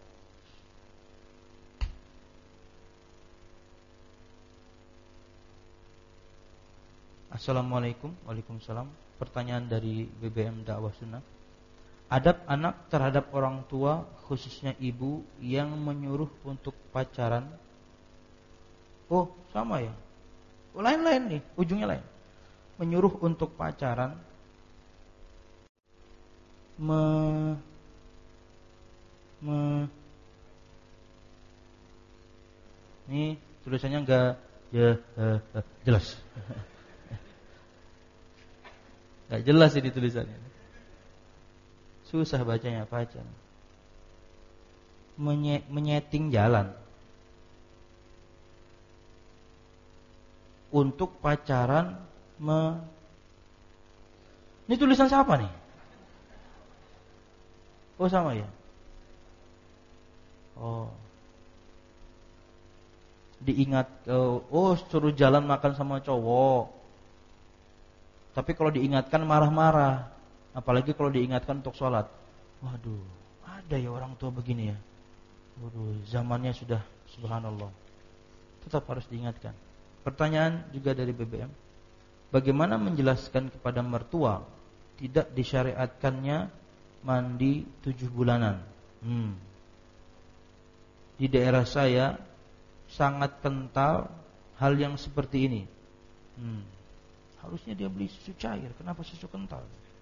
Assalamualaikum. Waalaikumsalam. Pertanyaan dari B B M Dakwah Sunnah. adab anak terhadap orang tua, khususnya ibu yang menyuruh untuk pacaran. Oh, sama ya. Oh, lain-lain nih, ujungnya lain. Menyuruh untuk pacaran, me, me, ini tulisannya enggak ya, uh, uh, jelas. Enggak jelas ini tulisannya. Susah bacanya, baca. Menye, menyeting jalan untuk pacaran me... Ini tulisan siapa nih? Oh, sama ya. Oh. Diingat oh, oh suruh jalan makan sama cowok. Tapi kalau diingatkan marah-marah. Apalagi kalau diingatkan untuk sholat. Waduh, ada ya orang tua begini ya. Waduh, zamannya sudah subhanallah. Tetap harus diingatkan. Pertanyaan juga dari B B M. Bagaimana menjelaskan kepada mertua tidak disyariatkannya mandi tujuh bulanan? Hmm. Di daerah saya sangat kental hal yang seperti ini. Hmm. Harusnya dia beli susu cair. Kenapa susu kental?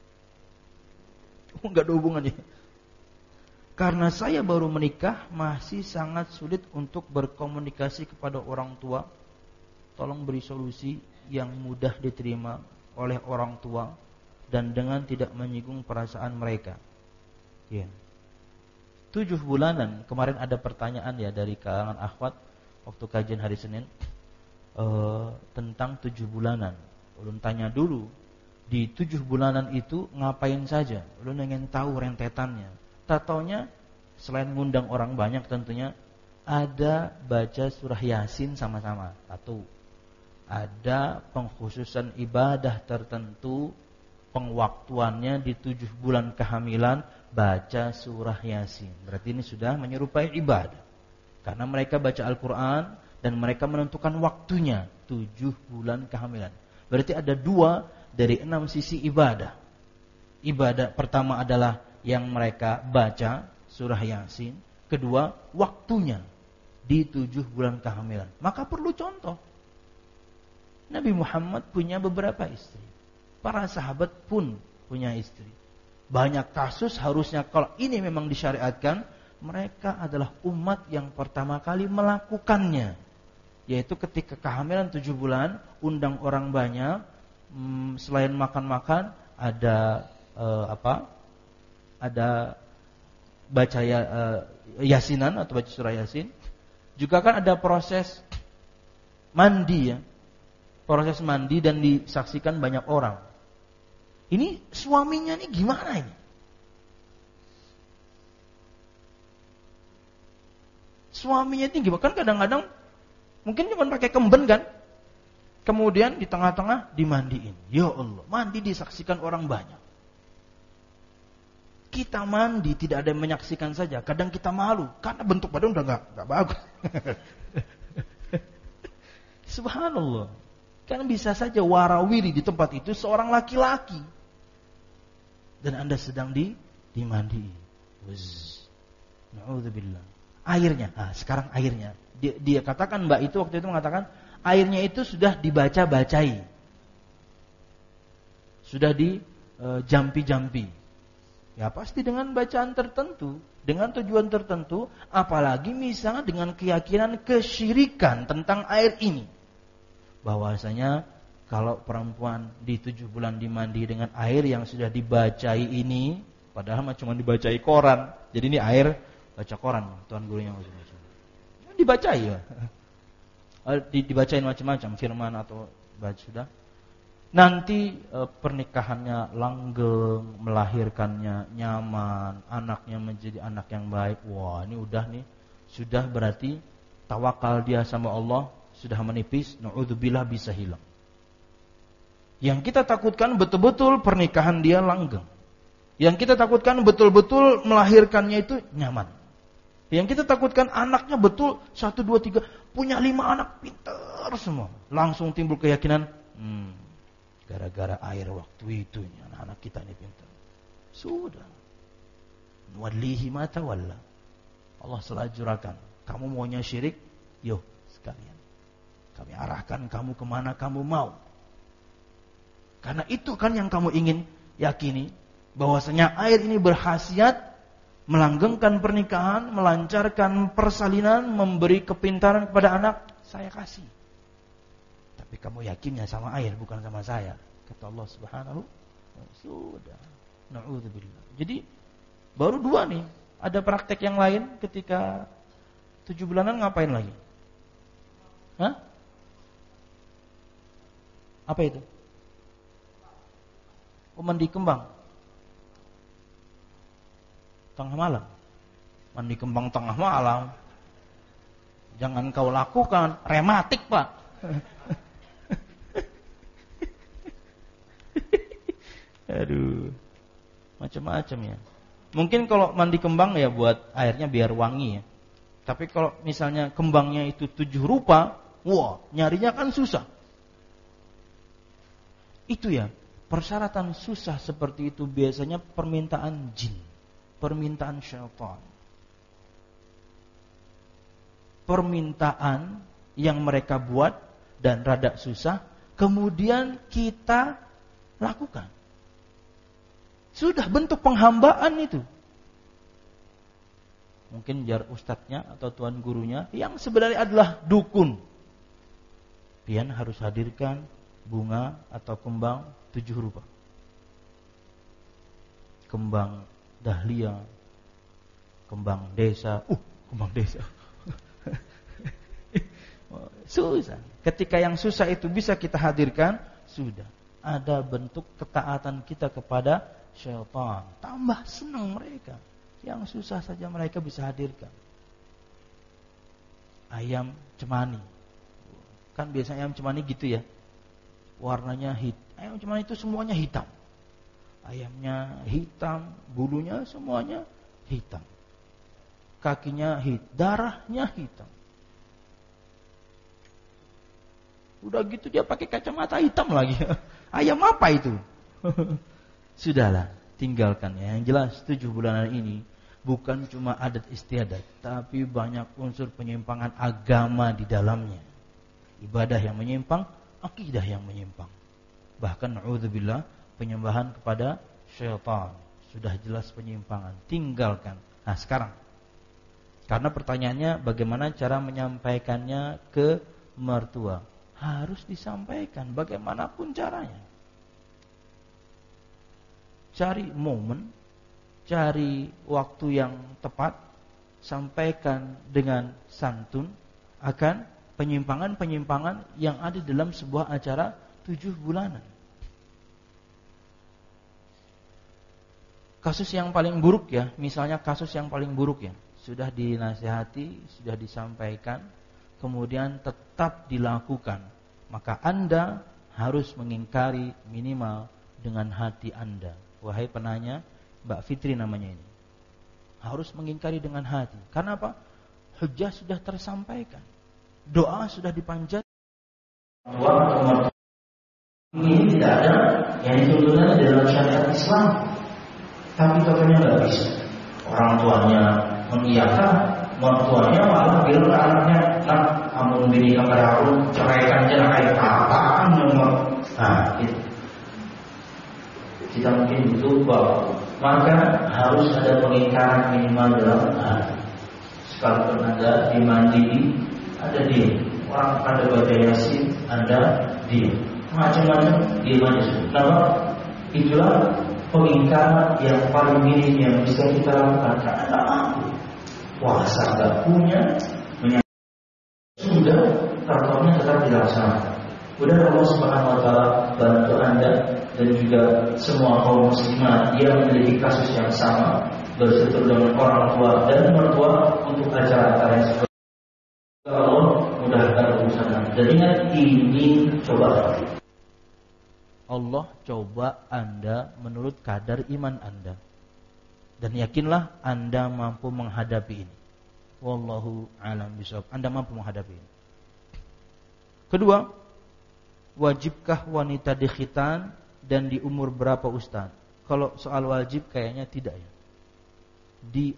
Oh, enggak ada hubungannya. Karena saya baru menikah, masih sangat sulit untuk berkomunikasi kepada orang tua. Tolong beri solusi yang mudah diterima oleh orang tua dan dengan tidak menyinggung perasaan mereka. Ya. Tujuh bulanan. Kemarin ada pertanyaan ya dari kalangan akhwat waktu kajian hari Senin uh, tentang tujuh bulanan. Ulun tanya dulu, di tujuh bulanan itu ngapain saja? Ulun ingin tahu rentetannya. Tak taunya selain ngundang orang banyak tentunya ada baca surah Yasin sama-sama. Satu. Ada pengkhususan ibadah tertentu, pengwaktuannya di tujuh bulan kehamilan baca surah Yasin. Berarti ini sudah menyerupai ibadah. Karena mereka baca Al-Quran dan mereka menentukan waktunya tujuh bulan kehamilan. Berarti ada dua dari enam sisi ibadah. Ibadah pertama adalah yang mereka baca surah Yasin. Kedua, waktunya di tujuh bulan kehamilan. Maka perlu contoh. Nabi Muhammad punya beberapa istri. Para sahabat pun punya istri. Banyak kasus harusnya kalau ini memang disyariatkan, mereka adalah umat yang pertama kali melakukannya. Yaitu ketika kehamilan tujuh bulan, undang orang banyak. Hmm, selain makan-makan, ada eh, apa? Ada baca ya, eh, yasinan atau baca surah Yasin. Juga kan ada proses mandi ya. Proses mandi dan disaksikan banyak orang. Ini suaminya nih gimana ini? Suaminya ini gimana? Kan kadang-kadang mungkin cuma pakai kemben kan? Kemudian di tengah-tengah dimandiin. Ya Allah, mandi disaksikan orang banyak. Kita mandi tidak ada yang menyaksikan saja. Kadang kita malu karena bentuk badan udah nggak nggak bagus. Subhanallah. Kan bisa saja warawiri di tempat itu seorang laki-laki. Dan Anda sedang di dimandiin. Na'udzubillah. Airnya, nah, sekarang airnya. Dia, dia katakan mbak itu waktu itu mengatakan airnya itu sudah dibaca-bacai. Sudah di e, jampi-jampi. Ya pasti dengan bacaan tertentu, dengan tujuan tertentu, apalagi misalnya dengan keyakinan kesyirikan tentang air ini. Bahwasanya kalau perempuan di tujuh bulan dimandi dengan air yang sudah dibacai ini, padahal cuma dibacai koran. Jadi ini air baca koran, tuan gurunya maksudnya. Dibacai ya. Dibacain macam-macam firman atau baca sudah. Nanti e, pernikahannya langgeng, melahirkannya nyaman, anaknya menjadi anak yang baik. Wah, ini udah nih, sudah berarti tawakal dia sama Allah sudah menipis, na'udzubillah bisa hilang. Yang kita takutkan betul-betul pernikahan dia langgeng. Yang kita takutkan betul-betul melahirkannya itu nyaman. Yang kita takutkan anaknya betul satu dua tiga punya lima anak pintar semua. Langsung timbul keyakinan, hmm, gara-gara air waktu itu anak-anak kita ini pintar. Sudah. Nuwallihi ma tawalla. Allah selajurakan. Kamu maunya syirik? Yo, sekalian. Kami arahkan kamu kemana kamu mau. Karena itu kan yang kamu ingin yakini. Bahwasanya air ini berkhasiat melanggengkan pernikahan, melancarkan persalinan, memberi kepintaran kepada anak. Saya kasih. Tapi kamu yakinnya sama air, bukan sama saya. Kata Allah Subhanahu. Sudah. Na'udzubillah. Jadi baru dua nih. Ada praktek yang lain ketika tujuh bulanan ngapain lagi? Hah? Apa itu? Oh, mandi kembang. Tengah malam. Mandi kembang tengah malam. Jangan kau lakukan. Rematik, Pak. Aduh. Macam-macam ya. Mungkin kalau mandi kembang ya buat airnya biar wangi ya. Tapi kalau misalnya kembangnya itu tujuh rupa, wah, nyarinya kan susah. Itu ya, persyaratan susah seperti itu biasanya permintaan jin, permintaan syaitan. Permintaan yang mereka buat dan rada susah, kemudian kita lakukan. Sudah bentuk penghambaan itu. Mungkin jar ustadznya atau tuan gurunya yang sebenarnya adalah dukun. Pian harus hadirkan bunga atau kembang tujuh rupa. Kembang dahlia, kembang desa. Uh, kembang desa. Susah. Ketika yang susah itu bisa kita hadirkan, sudah ada bentuk ketaatan kita kepada syaitan. Tambah senang mereka. Yang susah saja mereka bisa hadirkan. Ayam cemani. Kan biasanya ayam cemani gitu ya. Warnanya hitam. Ayam cemani itu semuanya hitam. Ayamnya hitam, bulunya semuanya hitam. Kakinya hitam, darahnya hitam. Udah gitu dia pakai kacamata hitam lagi. Ayam apa itu? Sudahlah, tinggalkan ya. Yang jelas tujuh bulanan ini bukan cuma adat istiadat, tapi banyak unsur penyimpangan agama di dalamnya. Ibadah yang menyimpang, akidah yang menyimpang. Bahkan na'udzubillah, penyembahan kepada syaitan. Sudah jelas penyimpangan, tinggalkan. Nah sekarang, karena pertanyaannya bagaimana cara menyampaikannya ke mertua. Harus disampaikan bagaimanapun caranya. Cari momen, cari waktu yang tepat, sampaikan dengan santun akan penyimpangan-penyimpangan yang ada dalam sebuah acara tujuh bulanan. Kasus yang paling buruk ya, misalnya kasus yang paling buruk ya, sudah dinasihati, sudah disampaikan, kemudian tetap dilakukan, maka Anda harus mengingkari minimal dengan hati Anda. Wahai penanya, Mbak Fitri namanya ini, harus mengingkari dengan hati. Karena apa? Hujjah sudah tersampaikan, doa sudah dipanjatkan. Ini tidak ada yang dituntunkan dalam syariat Islam, tapi katanya nggak bisa. Orang tuanya mengiyakan, mertuanya malah bilang ke anaknya, nak, amun bini kamar aku ceraikan aja kayak apaan nomor. Nah, itu. Kita mungkin butuh bahwa maka harus ada pengingkaran minimal dalam hati. Sekalipun Anda dimandi, ada dia. Orang pada baca Yasin, Anda dia. Macam-macam dia aja. Kenapa? Itulah pengingkaran yang paling minim yang bisa kita lakukan. Karena tidak mampu. Puasa tidak punya, sudah tertolongnya tetap dilaksanakan. Mudah Allah Subhanahu Wa Taala bantu Anda dan juga semua kaum muslimat yang memiliki kasus yang sama, bersetur dengan orang tua dan mertua untuk acara-acara yang seperti itu. Allah mudahkan urusan Anda. Dan ingat, ini coba. Allah coba Anda menurut kadar iman Anda. Dan yakinlah Anda mampu menghadapi ini. Wallahu a'lam bishawab. Anda mampu menghadapi ini. Kedua, wajibkah wanita dikhitan dan di umur berapa Ustaz? Kalau soal wajib kayaknya tidak ya. di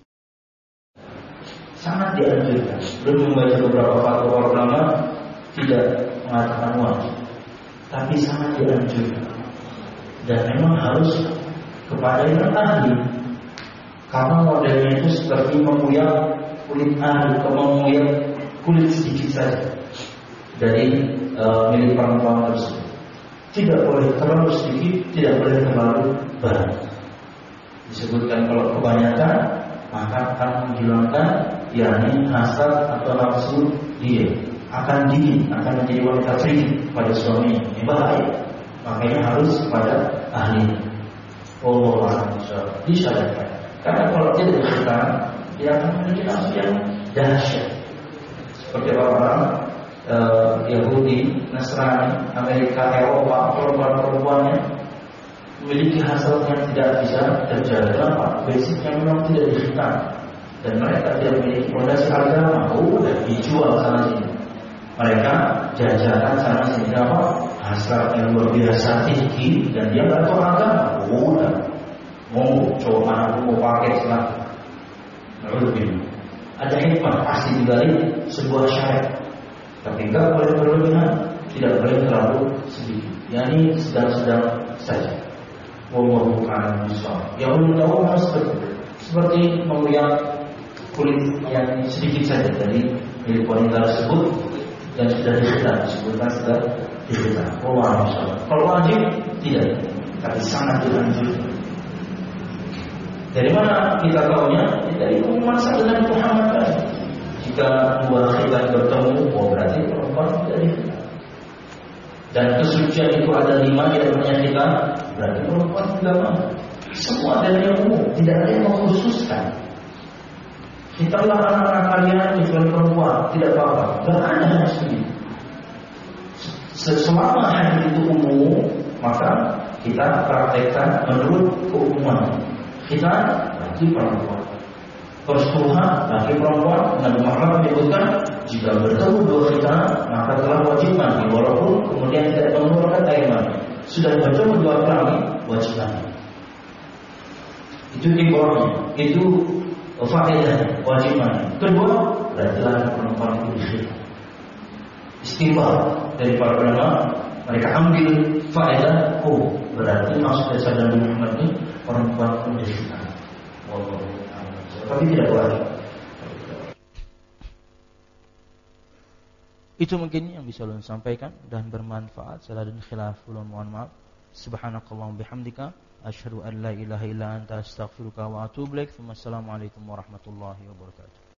sangat dianjurkan. Belum membaca beberapa fatwa ulama tidak mengatakan wajib, tapi sangat dianjurkan dan memang harus kepada yang ahli. Karena modelnya itu seperti menguyak kulit ahli, menguyak kulit sedikit saja dari e, milik perempuan tersebut. Tidak boleh terlalu sedikit, tidak boleh terlalu banyak. Disebutkan kalau kebanyakan maka akan menghilangkan yakni hasad atau nafsu dia, akan dingin, akan menjadi wanita frigid pada suaminya. Ini bahaya. Makanya harus pada ahli. Oh, disyariatkan. Karena kalau tidak dilakukan, dia akan memiliki nafsu yang dahsyat. Seperti orang-orang uh, Yahudi, Nasrani, Amerika, Eropa, perempuan-perempuannya memiliki hasrat yang tidak bisa terjaga. Kenapa? Basicnya memang tidak dihitam dan mereka tidak memiliki fondasi agama. Oh, dan dijual sana sini. Mereka jajakan sana sini apa? Hasrat yang luar biasa tinggi dan dia nggak tahu agama. Oh, dan mau coba mana pun mau pakai selama. Lebih ada hikmah pasti dibalik sebuah syariat, tapi enggak boleh berlebihan, tidak boleh terlalu sedikit. Yani sedang-sedang saja. Wallahu a'lam bishawab. Yang belum tahu harus seperti seperti menguyak kulit yang sedikit saja dari milik wanita tersebut dan sudah dihitam, disebutkan sudah dihitam. Wallahu a'lam bishawab. Kalau wajib tidak, tapi sangat dianjurkan. Dari mana kita tahunya? Dari pengumuman dengan Muhammad tadi. Jika dua khitan bertemu, oh berarti perempuan tidak dihitam. Dan kesucian itu ada lima, di antaranya kita, berarti perempuan tidak mau. Semua dari yang umum, tidak ada yang mengkhususkan. Hitamlah anak-anak kalian kecuali perempuan, tidak apa-apa. Tidak ada yang sendiri. Selama hadis itu umum, maka kita praktekkan menurut keumuman. Kita bagi perempuan, persetuhan bagi perempuan. Nabi Muhammad menyebutkan jika bertemu dua kita maka telah wajib mandi, walaupun kemudian tidak mengeluarkan air mani. Sudah bertemu dua kali wajib mandi. Itu ibaratnya, itu faedahnya wajib mandi. Kedua, berarti laki perempuan itu dihitam. Istighfar dari para ulama, mereka ambil faedah. Oh, berarti maksud dari sabda Nabi Muhammad ini perempuan pun dihitam. Tapi tidak wajib. Itu mungkin yang bisa ulun sampaikan dan bermanfaat. Salah dan khilaf ulun mohon maaf. Subhanakallahumma bihamdika asyhadu an la ilaha illa anta astaghfiruka wa atubu ilaik. Wassalamualaikum warahmatullahi wabarakatuh.